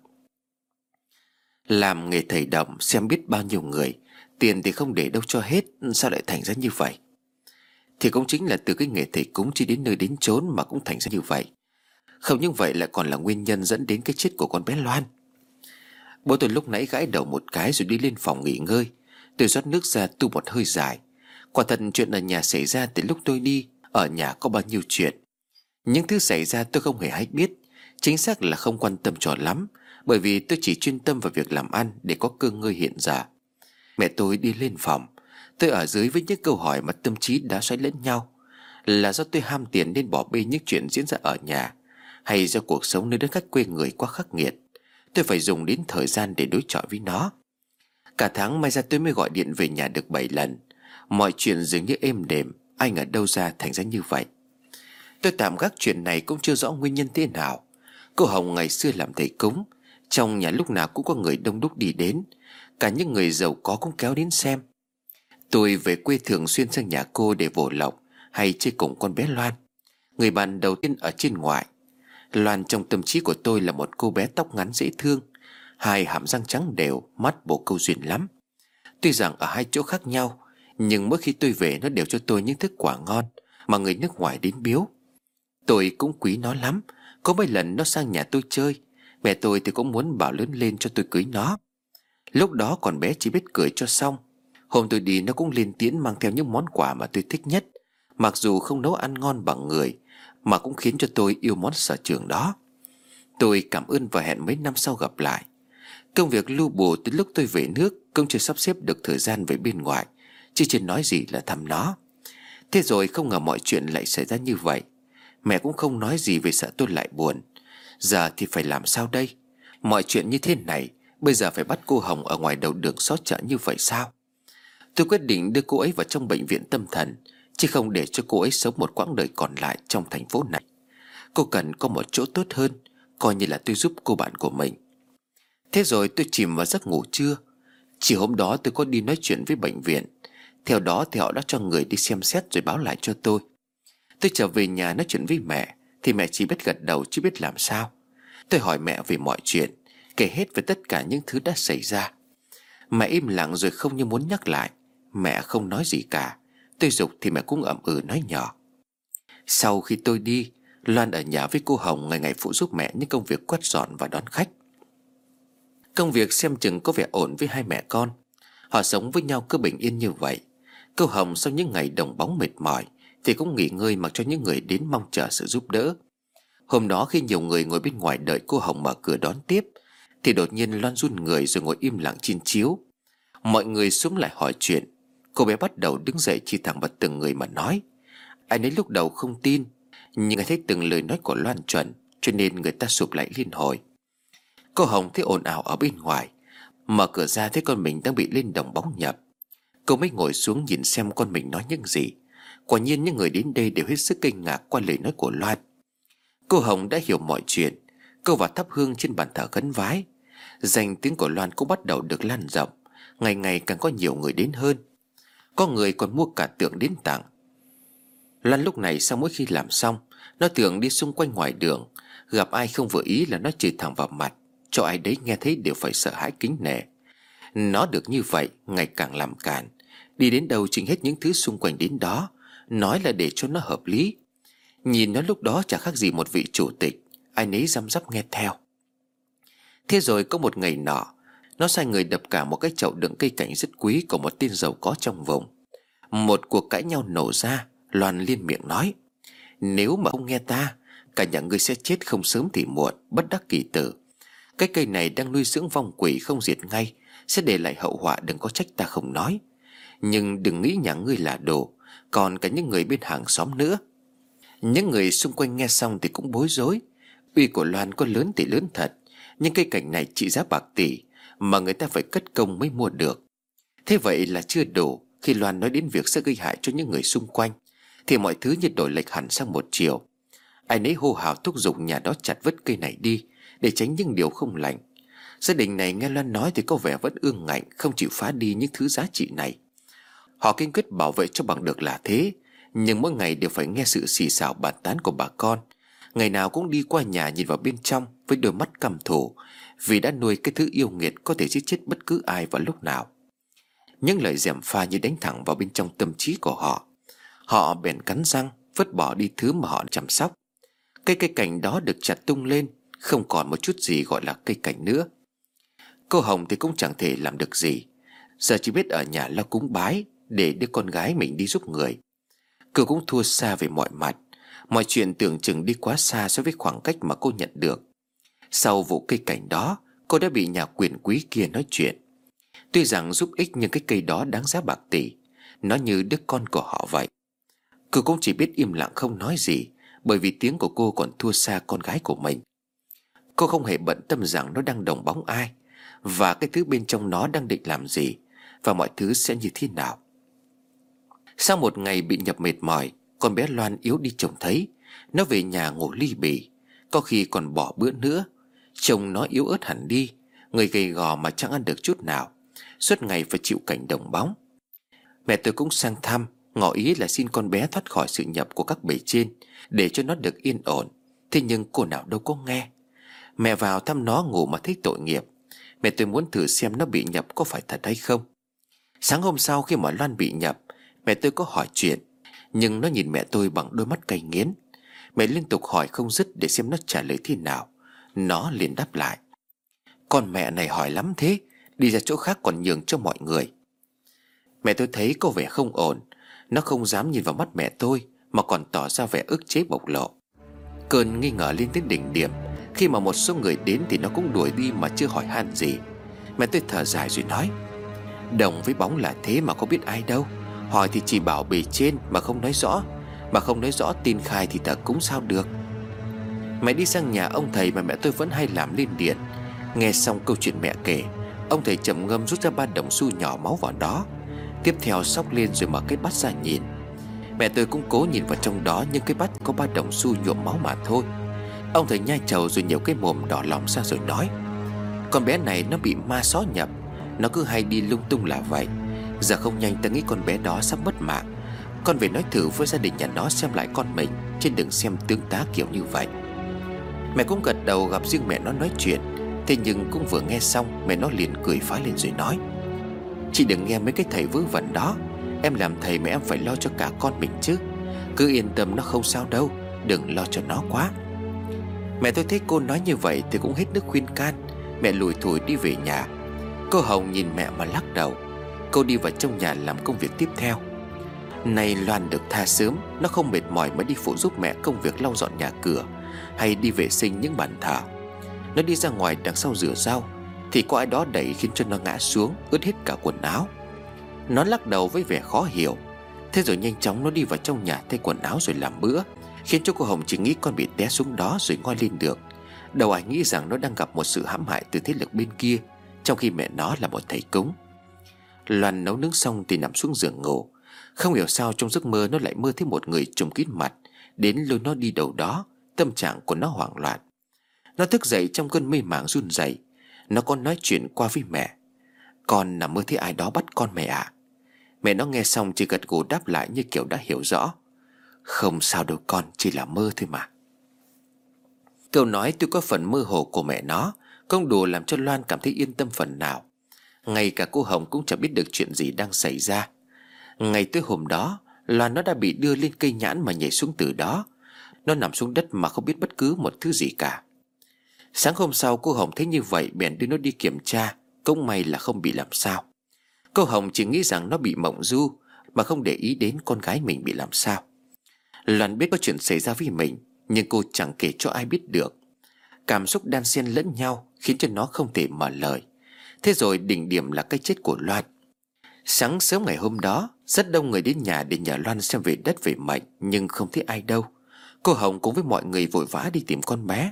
Speaker 1: Làm nghề thầy động xem biết bao nhiêu người, tiền thì không để đâu cho hết, sao lại thành ra như vậy? Thì cũng chính là từ cái nghề thầy cúng chỉ đến nơi đến chốn mà cũng thành ra như vậy. Không những vậy lại còn là nguyên nhân dẫn đến cái chết của con bé Loan. Bố tôi lúc nãy gãi đầu một cái rồi đi lên phòng nghỉ ngơi. Tôi rót nước ra tu một hơi dài. Quả thật chuyện ở nhà xảy ra từ lúc tôi đi. Ở nhà có bao nhiêu chuyện, những thứ xảy ra tôi không hề hay biết. Chính xác là không quan tâm cho lắm, bởi vì tôi chỉ chuyên tâm vào việc làm ăn để có cơ ngơi hiện giờ. Mẹ tôi đi lên phòng. Tôi ở dưới với những câu hỏi mà tâm trí đã xoáy lẫn nhau. Là do tôi ham tiền nên bỏ bê những chuyện diễn ra ở nhà, hay do cuộc sống nơi đất khách quê người quá khắc nghiệt, tôi phải dùng đến thời gian để đối chọi với nó. Cả tháng may ra tôi mới gọi điện về nhà được 7 lần. Mọi chuyện dường như êm đềm. Anh ở đâu ra thành ra như vậy? Tôi tạm gác chuyện này cũng chưa rõ nguyên nhân thế nào. Cô Hồng ngày xưa làm thầy cúng, trong nhà lúc nào cũng có người đông đúc đi đến. Cả những người giàu có cũng kéo đến xem. Tôi về quê thường xuyên sang nhà cô để vồ lộc hay chơi cùng con bé Loan, người bạn đầu tiên ở trên ngoại. Loan trong tâm trí của tôi là một cô bé tóc ngắn dễ thương, hai hàm răng trắng đều, mắt bồ câu duyên lắm. Tuy rằng ở hai chỗ khác nhau, nhưng mỗi khi tôi về nó đều cho tôi những thức quả ngon mà người nước ngoài đến biếu. Tôi cũng quý nó lắm. Có mấy lần nó sang nhà tôi chơi, mẹ tôi thì cũng muốn bảo lớn lên cho tôi cưới nó. Lúc đó còn bé chỉ biết cười cho xong. Hôm tôi đi nó cũng lên tiếng mang theo những món quà mà tôi thích nhất, mặc dù không nấu ăn ngon bằng người, mà cũng khiến cho tôi yêu món sở trường đó. Tôi cảm ơn và hẹn mấy năm sau gặp lại. Công việc lu bù từ lúc tôi về nước cũng chưa sắp xếp được thời gian về bên ngoài, chứ chưa nói gì là thăm nó. Thế rồi không ngờ mọi chuyện lại xảy ra như vậy. Mẹ cũng không nói gì vì sợ tôi lại buồn. Giờ thì phải làm sao đây? Mọi chuyện như thế này, bây giờ phải bắt cô Hồng ở ngoài đầu đường xó chợ như vậy sao? Tôi quyết định đưa cô ấy vào trong bệnh viện tâm thần, chứ không để cho cô ấy sống một quãng đời còn lại trong thành phố này. Cô cần có một chỗ tốt hơn, coi như là tôi giúp cô bạn của mình. Thế rồi tôi chìm vào giấc ngủ trưa. Chiều hôm đó tôi có đi nói chuyện với bệnh viện. Theo đó thì họ đã cho người đi xem xét rồi báo lại cho tôi. Tôi trở về nhà nói chuyện với mẹ thì mẹ chỉ biết gật đầu chứ biết làm sao. Tôi hỏi mẹ về mọi chuyện, kể hết về tất cả những thứ đã xảy ra. Mẹ im lặng rồi không như muốn nhắc lại. Mẹ không nói gì cả. Tôi giục thì mẹ cũng ậm ừ nói nhỏ. Sau khi tôi đi, Loan ở nhà với cô Hồng ngày ngày phụ giúp mẹ những công việc quét dọn và đón khách. Công việc xem chừng có vẻ ổn với hai mẹ con. Họ sống với nhau cứ bình yên như vậy. Cô Hồng sau những ngày đồng bóng mệt mỏi thì cũng nghỉ ngơi mặc cho những người đến mong chờ sự giúp đỡ. Hôm đó khi nhiều người ngồi bên ngoài đợi cô Hồng mở cửa đón tiếp thì đột nhiên Loan run người rồi ngồi im lặng trên chiếu. Mọi người xúm lại hỏi chuyện. Cô bé bắt đầu đứng dậy chỉ thẳng vào từng người mà nói. Ai nấy lúc đầu không tin, nhưng thấy từng lời nói của Loan chuẩn, cho nên người ta sụp lại liên hồi. Cô Hồng thấy ồn ào ở bên ngoài, mở cửa ra thấy con mình đang bị lên đồng bóng nhập. Cô mới ngồi xuống nhìn xem con mình nói những gì. Quả nhiên những người đến đây đều hết sức kinh ngạc qua lời nói của Loan. Cô Hồng đã hiểu mọi chuyện. Cô vào thắp hương trên bàn thờ khấn vái. Danh tiếng của Loan cũng bắt đầu được lan rộng. Ngày ngày càng có nhiều người đến hơn. Có người còn mua cả tượng đến tặng. Loan lúc này sau mỗi khi làm xong, nó thường đi xung quanh ngoài đường. Gặp ai không vừa ý là nó chửi thẳng vào mặt, cho ai đấy nghe thấy đều phải sợ hãi kính nể. Nó được như vậy ngày càng làm càn. Đi đến đâu chỉnh hết những thứ xung quanh đến đó, nói là để cho nó hợp lý. Nhìn nó lúc đó chả khác gì một vị chủ tịch, ai nấy răm rắp nghe theo. Thế rồi có một ngày nọ, nó sai người đập cả một cái chậu đựng cây cảnh rất quý của một tên giàu có trong vùng. Một cuộc cãi nhau nổ ra. Loan liên miệng nói, nếu mà không nghe ta, cả nhà ngươi sẽ chết không sớm thì muộn, bất đắc kỳ tử. Cái cây này đang nuôi dưỡng vong quỷ không diệt ngay, sẽ để lại hậu họa, đừng có trách ta không nói. Nhưng đừng nghĩ nhà ngươi là đồ, còn cả những người bên hàng xóm nữa. Những người xung quanh nghe xong thì cũng bối rối. Uy của Loan có lớn thì lớn thật, nhưng cây cảnh này trị giá bạc tỷ, mà người ta phải cất công mới mua được. Thế vậy là chưa đủ. Khi Loan nói đến việc sẽ gây hại cho những người xung quanh thì mọi thứ như đổi lệch hẳn sang một chiều. Ai nấy hô hào thúc giục nhà đó chặt vứt cây này đi, để tránh những điều không lành. Gia đình này nghe Loan nói thì có vẻ vẫn ương ngạnh, không chịu phá đi những thứ giá trị này. Họ kiên quyết bảo vệ cho bằng được là thế, nhưng mỗi ngày đều phải nghe sự xì xào bàn tán của bà con. Ngày nào cũng đi qua nhà nhìn vào bên trong với đôi mắt căm thù, vì đã nuôi cái thứ yêu nghiệt có thể giết chết bất cứ ai vào lúc nào. Những lời gièm pha như đánh thẳng vào bên trong tâm trí của họ. Họ bèn cắn răng vứt bỏ đi thứ mà họ chăm sóc. Cây cảnh đó được chặt tung lên, không còn một chút gì gọi là cây cảnh nữa. Cô Hồng thì cũng chẳng thể làm được gì, giờ chỉ biết ở nhà lo cúng bái để đưa con gái mình đi giúp người. Cô cũng thua xa về mọi mặt. Mọi chuyện tưởng chừng đi quá xa so với khoảng cách mà cô nhận được. Sau vụ cây cảnh đó, cô đã bị nhà quyền quý kia nói chuyện. Tuy rằng giúp ích nhưng cái cây đó đáng giá bạc tỷ, nó như đứa con của họ vậy. Cô cũng chỉ biết im lặng không nói gì, bởi vì tiếng của cô còn thua xa con gái của mình. Cô không hề bận tâm rằng nó đang đồng bóng ai, và cái thứ bên trong nó đang định làm gì, và mọi thứ sẽ như thế nào. Sau một ngày bị nhập mệt mỏi, con bé Loan yếu đi trông thấy. Nó về nhà ngủ ly bì, có khi còn bỏ bữa nữa. Trông nó yếu ớt hẳn đi, người gầy gò mà chẳng ăn được chút nào, suốt ngày phải chịu cảnh đồng bóng. Mẹ tôi cũng sang thăm, ngỏ ý là xin con bé thoát khỏi sự nhập của các bề trên, để cho nó được yên ổn. Thế nhưng cô nào đâu có nghe. Mẹ vào thăm nó ngủ mà thấy tội nghiệp. Mẹ tôi muốn thử xem nó bị nhập có phải thật hay không. Sáng hôm sau khi mà Loan bị nhập, mẹ tôi có hỏi chuyện, nhưng nó nhìn mẹ tôi bằng đôi mắt cay nghiến. Mẹ liên tục hỏi không dứt để xem nó trả lời thế nào. Nó liền đáp lại, con mẹ này hỏi lắm thế, đi ra chỗ khác còn nhường cho mọi người. Mẹ tôi thấy có vẻ không ổn. Nó không dám nhìn vào mắt mẹ tôi, mà còn tỏ ra vẻ ức chế bộc lộ. Cơn nghi ngờ lên đến đỉnh điểm. Khi mà một số người đến thì nó cũng đuổi đi mà chưa hỏi han gì. Mẹ tôi thở dài rồi nói, đồng với bóng là thế mà có biết ai đâu. Hỏi thì chỉ bảo bề trên mà không nói rõ. Mà không nói rõ tin khai thì thờ cúng sao được. Mẹ đi sang nhà ông thầy mà mẹ tôi vẫn hay làm lên điện. Nghe xong câu chuyện mẹ kể, ông thầy trầm ngâm rút ra 3 đồng xu nhỏ máu vào đó. Tiếp theo xốc lên rồi mở cái bát ra nhìn. Mẹ tôi cũng cố nhìn vào trong đó, nhưng cái bát có 3 đồng xu nhuộm máu mà thôi. Ông thầy nhai trầu rồi nhiều cái mồm đỏ lòm ra rồi nói, con bé này nó bị ma xó nhập. Nó cứ hay đi lung tung là vậy. Giờ không nhanh ta nghĩ con bé đó sắp mất mạng. Con về nói thử với gia đình nhà nó xem lại con mình, chứ đừng xem tướng tá kiểu như vậy. Mẹ cũng gật đầu, gặp riêng mẹ nó nói chuyện. Thế nhưng cũng vừa nghe xong, mẹ nó liền cười phá lên rồi nói, chị đừng nghe mấy cái thầy vớ vẩn đó. Em làm thầy mà em phải lo cho cả con mình chứ. Cứ yên tâm, nó không sao đâu, đừng lo cho nó quá. Mẹ tôi thấy cô nói như vậy thì cũng hết nước khuyên can. Mẹ lủi thủi đi về nhà. Cô Hồng nhìn mẹ mà lắc đầu. Cô đi vào trong nhà làm công việc tiếp theo. Nay Loan được tha sớm, nó không mệt mỏi mà đi phụ giúp mẹ công việc lau dọn nhà cửa hay đi vệ sinh những bàn thờ. Nó đi ra ngoài đằng sau rửa rau thì có ai đó đẩy khiến cho nó ngã xuống, ướt hết cả quần áo. Nó lắc đầu với vẻ khó hiểu. Thế rồi nhanh chóng nó đi vào trong nhà thay quần áo rồi làm bữa, khiến cho cô Hồng chỉ nghĩ con bị té xuống đó rồi ngoi lên được. Đâu ai nghĩ rằng nó đang gặp một sự hãm hại từ thế lực bên kia, trong khi mẹ nó là một thầy cúng. Loan nấu nướng xong thì nằm xuống giường ngủ. Không hiểu sao trong giấc mơ nó lại mơ thấy một người trùm kín mặt đến lôi nó đi đâu đó. Tâm trạng của nó hoảng loạn. Nó thức dậy trong cơn mê màng run rẩy. Nó còn nói chuyện qua với mẹ. Con nằm mơ thấy ai đó bắt con mẹ ạ. Mẹ nó nghe xong chỉ gật gù đáp lại như kiểu đã hiểu rõ. Không sao đâu con, chỉ là mơ thôi mà. Câu nói tuy có phần mơ hồ của mẹ nó không đủ làm cho Loan cảm thấy yên tâm phần nào. Ngay cả cô Hồng cũng chẳng biết được chuyện gì đang xảy ra. Ngày tới hôm đó, Loan nó đã bị đưa lên cây nhãn mà nhảy xuống từ đó. Nó nằm xuống đất mà không biết bất cứ một thứ gì cả. Sáng hôm sau cô Hồng thấy như vậy bèn đưa nó đi kiểm tra. Cũng may là không bị làm sao. Cô Hồng chỉ nghĩ rằng nó bị mộng du mà không để ý đến con gái mình bị làm sao. Loan biết có chuyện xảy ra với mình, nhưng cô chẳng kể cho ai biết được. Cảm xúc đan xen lẫn nhau khiến cho nó không thể mở lời. Thế rồi đỉnh điểm là cái chết của Loan. Sáng sớm ngày hôm đó, rất đông người đến nhà để nhờ Loan xem về đất về mệnh, nhưng không thấy ai đâu. Cô Hồng cùng với mọi người vội vã đi tìm con bé.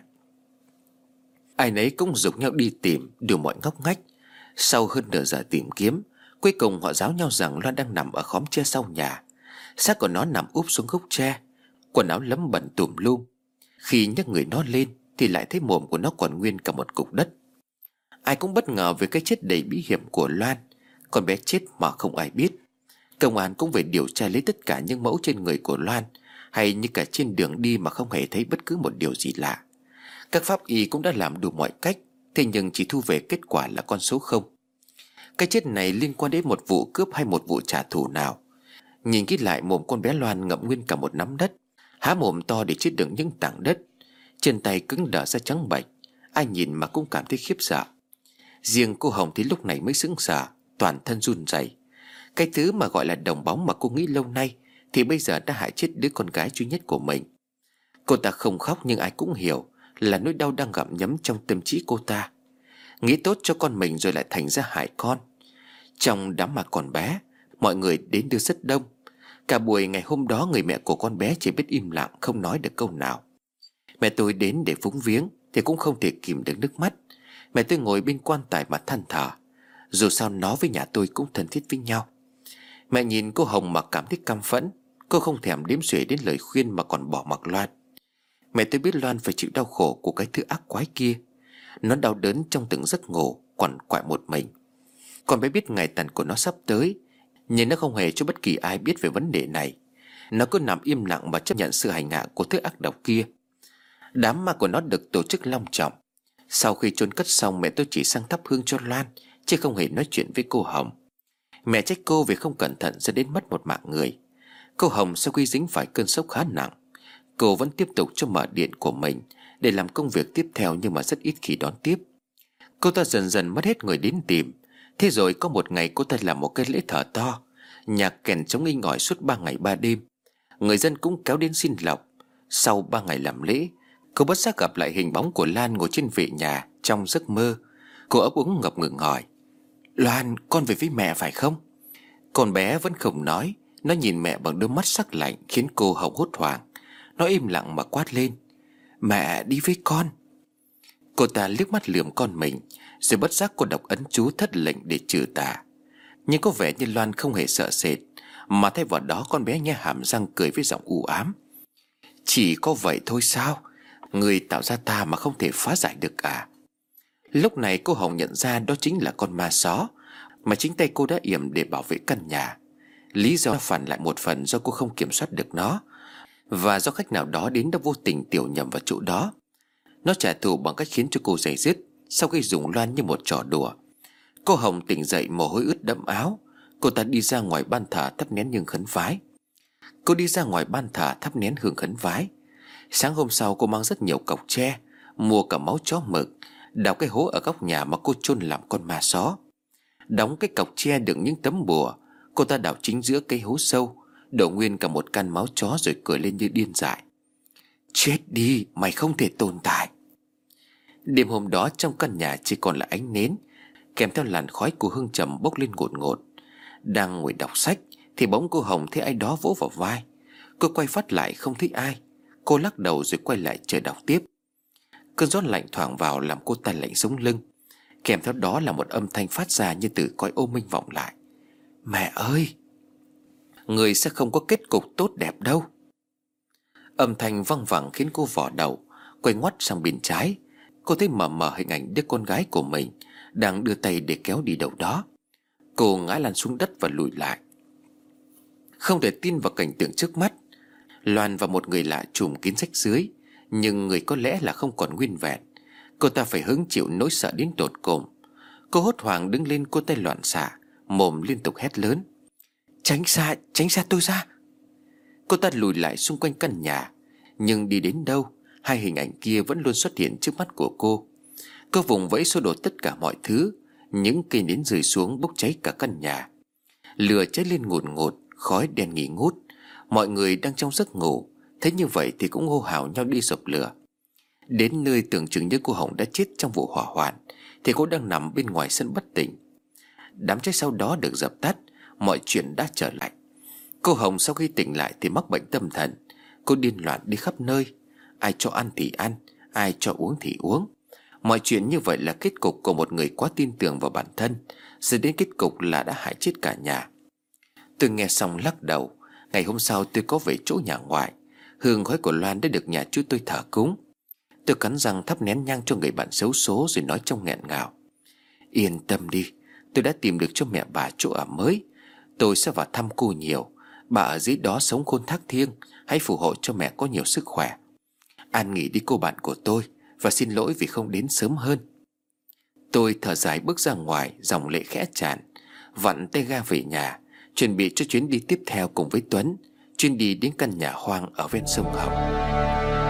Speaker 1: Ai nấy cũng giục nhau đi tìm đủ mọi ngóc ngách. Sau hơn nửa giờ tìm kiếm, cuối cùng họ giáo nhau rằng Loan đang nằm ở khóm tre sau nhà. Xác của nó nằm úp xuống gốc tre, quần áo lấm bẩn tùm lum. Khi nhấc người nó lên thì lại thấy mồm của nó còn nguyên cả một cục đất. Ai cũng bất ngờ về cái chết đầy bí hiểm của Loan. Con bé chết mà không ai biết. Công an cũng về điều tra lấy tất cả những mẫu trên người của Loan, hay như cả trên đường đi mà không hề thấy bất cứ một điều gì lạ. Các pháp y cũng đã làm đủ mọi cách, thế nhưng chỉ thu về kết quả là con số 0. Cái chết này liên quan đến một vụ cướp hay một vụ trả thù nào? Nhìn kỹ lại, mồm con bé Loan ngậm nguyên cả một nắm đất, há mồm to để chứa đựng những tảng đất. Chân tay cứng đờ ra trắng bệch, ai nhìn mà cũng cảm thấy khiếp sợ. Riêng cô Hồng thì lúc này mới sững sờ, toàn thân run rẩy. Cái thứ mà gọi là đồng bóng mà cô nghĩ lâu nay thì bây giờ đã hại chết đứa con gái duy nhất của mình. Cô ta không khóc nhưng ai cũng hiểu là nỗi đau đang gặm nhấm trong tâm trí cô ta. Nghĩ tốt cho con mình rồi lại thành ra hại con. Trong đám ma còn bé, mọi người đến đưa rất đông. Cả buổi ngày hôm đó người mẹ của con bé chỉ biết im lặng, không nói được câu nào. Mẹ tôi đến để phúng viếng thì cũng không thể kìm được nước mắt. Mẹ tôi ngồi bên quan tài mà than thở. Dù sao nó với nhà tôi cũng thân thiết với nhau. Mẹ nhìn cô Hồng mà cảm thấy căm phẫn. Cô không thèm đếm xuể đến lời khuyên mà còn bỏ mặc Loan. Mẹ tôi biết Loan phải chịu đau khổ của cái thứ ác quái kia. Nó đau đớn trong từng giấc ngủ, quằn quại một mình. Con bé biết ngày tàn của nó sắp tới, nhưng nó không hề cho bất kỳ ai biết về vấn đề này. Nó cứ nằm im lặng và chấp nhận sự hành hạ của thứ ác độc kia. Đám ma của nó được tổ chức long trọng. Sau khi chôn cất xong, mẹ tôi chỉ sang thắp hương cho Loan, chứ không hề nói chuyện với cô Hồng. Mẹ trách cô vì không cẩn thận dẫn đến mất một mạng người. Cô Hồng sau khi dính phải cơn sốc khá nặng, cô vẫn tiếp tục cho mở điện của mình để làm công việc tiếp theo, nhưng mà rất ít khi đón tiếp. Cô ta dần dần mất hết người đến tìm. Thế rồi có một ngày cô ta làm một cái lễ thờ to, nhạc kèn trống inh ỏi suốt 3 ngày 3 đêm. Người dân cũng kéo đến xin lộc. Sau 3 ngày làm lễ, cô bất giác gặp lại hình bóng của Lan ngồi trên vệ nhà trong giấc mơ. Cô ấp úng ngập ngừng hỏi: Loan, con về với mẹ phải không? Con bé vẫn không nói. Nó nhìn mẹ bằng đôi mắt sắc lạnh khiến cô Hồng hốt hoảng. Nó im lặng mà quát lên: Mẹ đi với con. Cô ta liếc mắt lườm con mình, rồi bất giác cô đọc ấn chú thất lệnh để trừ tà. Nhưng có vẻ như Loan không hề sợ sệt, mà thay vào đó con bé nhe hàm răng cười với giọng u ám: Chỉ có vậy thôi sao? Người tạo ra ta mà không thể phá giải được à? Lúc này cô Hồng nhận ra đó chính là con ma só mà chính tay cô đã yểm để bảo vệ căn nhà. Lý do phản lại một phần do cô không kiểm soát được nó, và do khách nào đó đến đã vô tình tiểu nhầm vào chỗ đó. Nó trả thù bằng cách khiến cho cô giày dứt, sau khi dùng Loan như một trò đùa. Cô Hồng tỉnh dậy mồ hôi ướt đẫm áo. Cô ta đi ra ngoài ban thờ thắp nén nhang khấn vái. Cô đi ra ngoài ban thờ thắp nén hương khấn vái. Sáng hôm sau cô mang rất nhiều cọc tre, mua cả máu chó mực, đào cái hố ở góc nhà mà cô chôn làm con ma só. Đóng cái cọc tre đựng những tấm bùa, cô ta đào chính giữa cái hố sâu, đổ nguyên cả một can máu chó rồi cười lên như điên dại. Chết đi, mày không thể tồn tại. Đêm hôm đó trong căn nhà chỉ còn là ánh nến, kèm theo làn khói của hương trầm bốc lên ngột ngột. Đang ngồi đọc sách thì bỗng cô Hồng thấy ai đó vỗ vào vai. Cô quay phát lại không thấy ai. Cô lắc đầu rồi quay lại chờ đọc tiếp. Cơn gió lạnh thoảng vào làm cô ta lạnh sống lưng. Kèm theo đó là một âm thanh phát ra như từ cõi ô minh vọng lại. Mẹ ơi, người sẽ không có kết cục tốt đẹp đâu. Âm thanh văng vẳng khiến cô vò đầu, quay ngoắt sang bên trái. Cô thấy mờ mờ hình ảnh đứa con gái của mình đang đưa tay để kéo đi đâu đó. Cô ngã lăn xuống đất và lùi lại, không thể tin vào cảnh tượng trước mắt. Loan và một người lạ trùm kín rách dưới, nhưng người có lẽ là không còn nguyên vẹn. Cô ta phải hứng chịu nỗi sợ đến tột cùng. Cô hốt hoảng đứng lên, cô tay loạn xạ, mồm liên tục hét lớn. Tránh xa tôi ra. Cô ta lùi lại xung quanh căn nhà, nhưng đi đến đâu hai hình ảnh kia vẫn luôn xuất hiện trước mắt của cô. Cô vùng vẫy xô đổ tất cả mọi thứ. Những cây nến rơi xuống bốc cháy cả căn nhà. Lửa cháy lên ngùn ngụt, khói đen nghỉ ngút. Mọi người đang trong giấc ngủ, thấy như vậy thì cũng hô hào nhau đi dập lửa. Đến nơi tưởng chừng như cô Hồng đã chết trong vụ hỏa hoạn thì cô đang nằm bên ngoài sân bất tỉnh. Đám cháy sau đó được dập tắt, mọi chuyện đã trở lại. Cô Hồng sau khi tỉnh lại thì mắc bệnh tâm thần. Cô điên loạn đi khắp nơi, ai cho ăn thì ăn, ai cho uống thì uống. Mọi chuyện như vậy là kết cục của một người quá tin tưởng vào bản thân, rồi đến kết cục là đã hại chết cả nhà. Tôi nghe xong lắc đầu. Ngày hôm sau tôi có về chỗ nhà ngoại. Hương khói của Loan đã được nhà chú tôi thờ cúng. Tôi cắn răng thắp nén nhang cho người bạn xấu số rồi nói trong nghẹn ngào. Yên tâm đi, tôi đã tìm được cho mẹ bà chỗ ở mới. Tôi sẽ vào thăm cô nhiều. Bà ở dưới đó sống khôn thác thiêng. Hãy phù hộ cho mẹ có nhiều sức khỏe. An nghỉ đi cô bạn của tôi, và xin lỗi vì không đến sớm hơn. Tôi thở dài bước ra ngoài, dòng lệ khẽ tràn, vặn tay ga về nhà, chuẩn bị cho chuyến đi tiếp theo cùng với Tuấn, chuyến đi đến căn nhà hoang ở ven sông Hồng.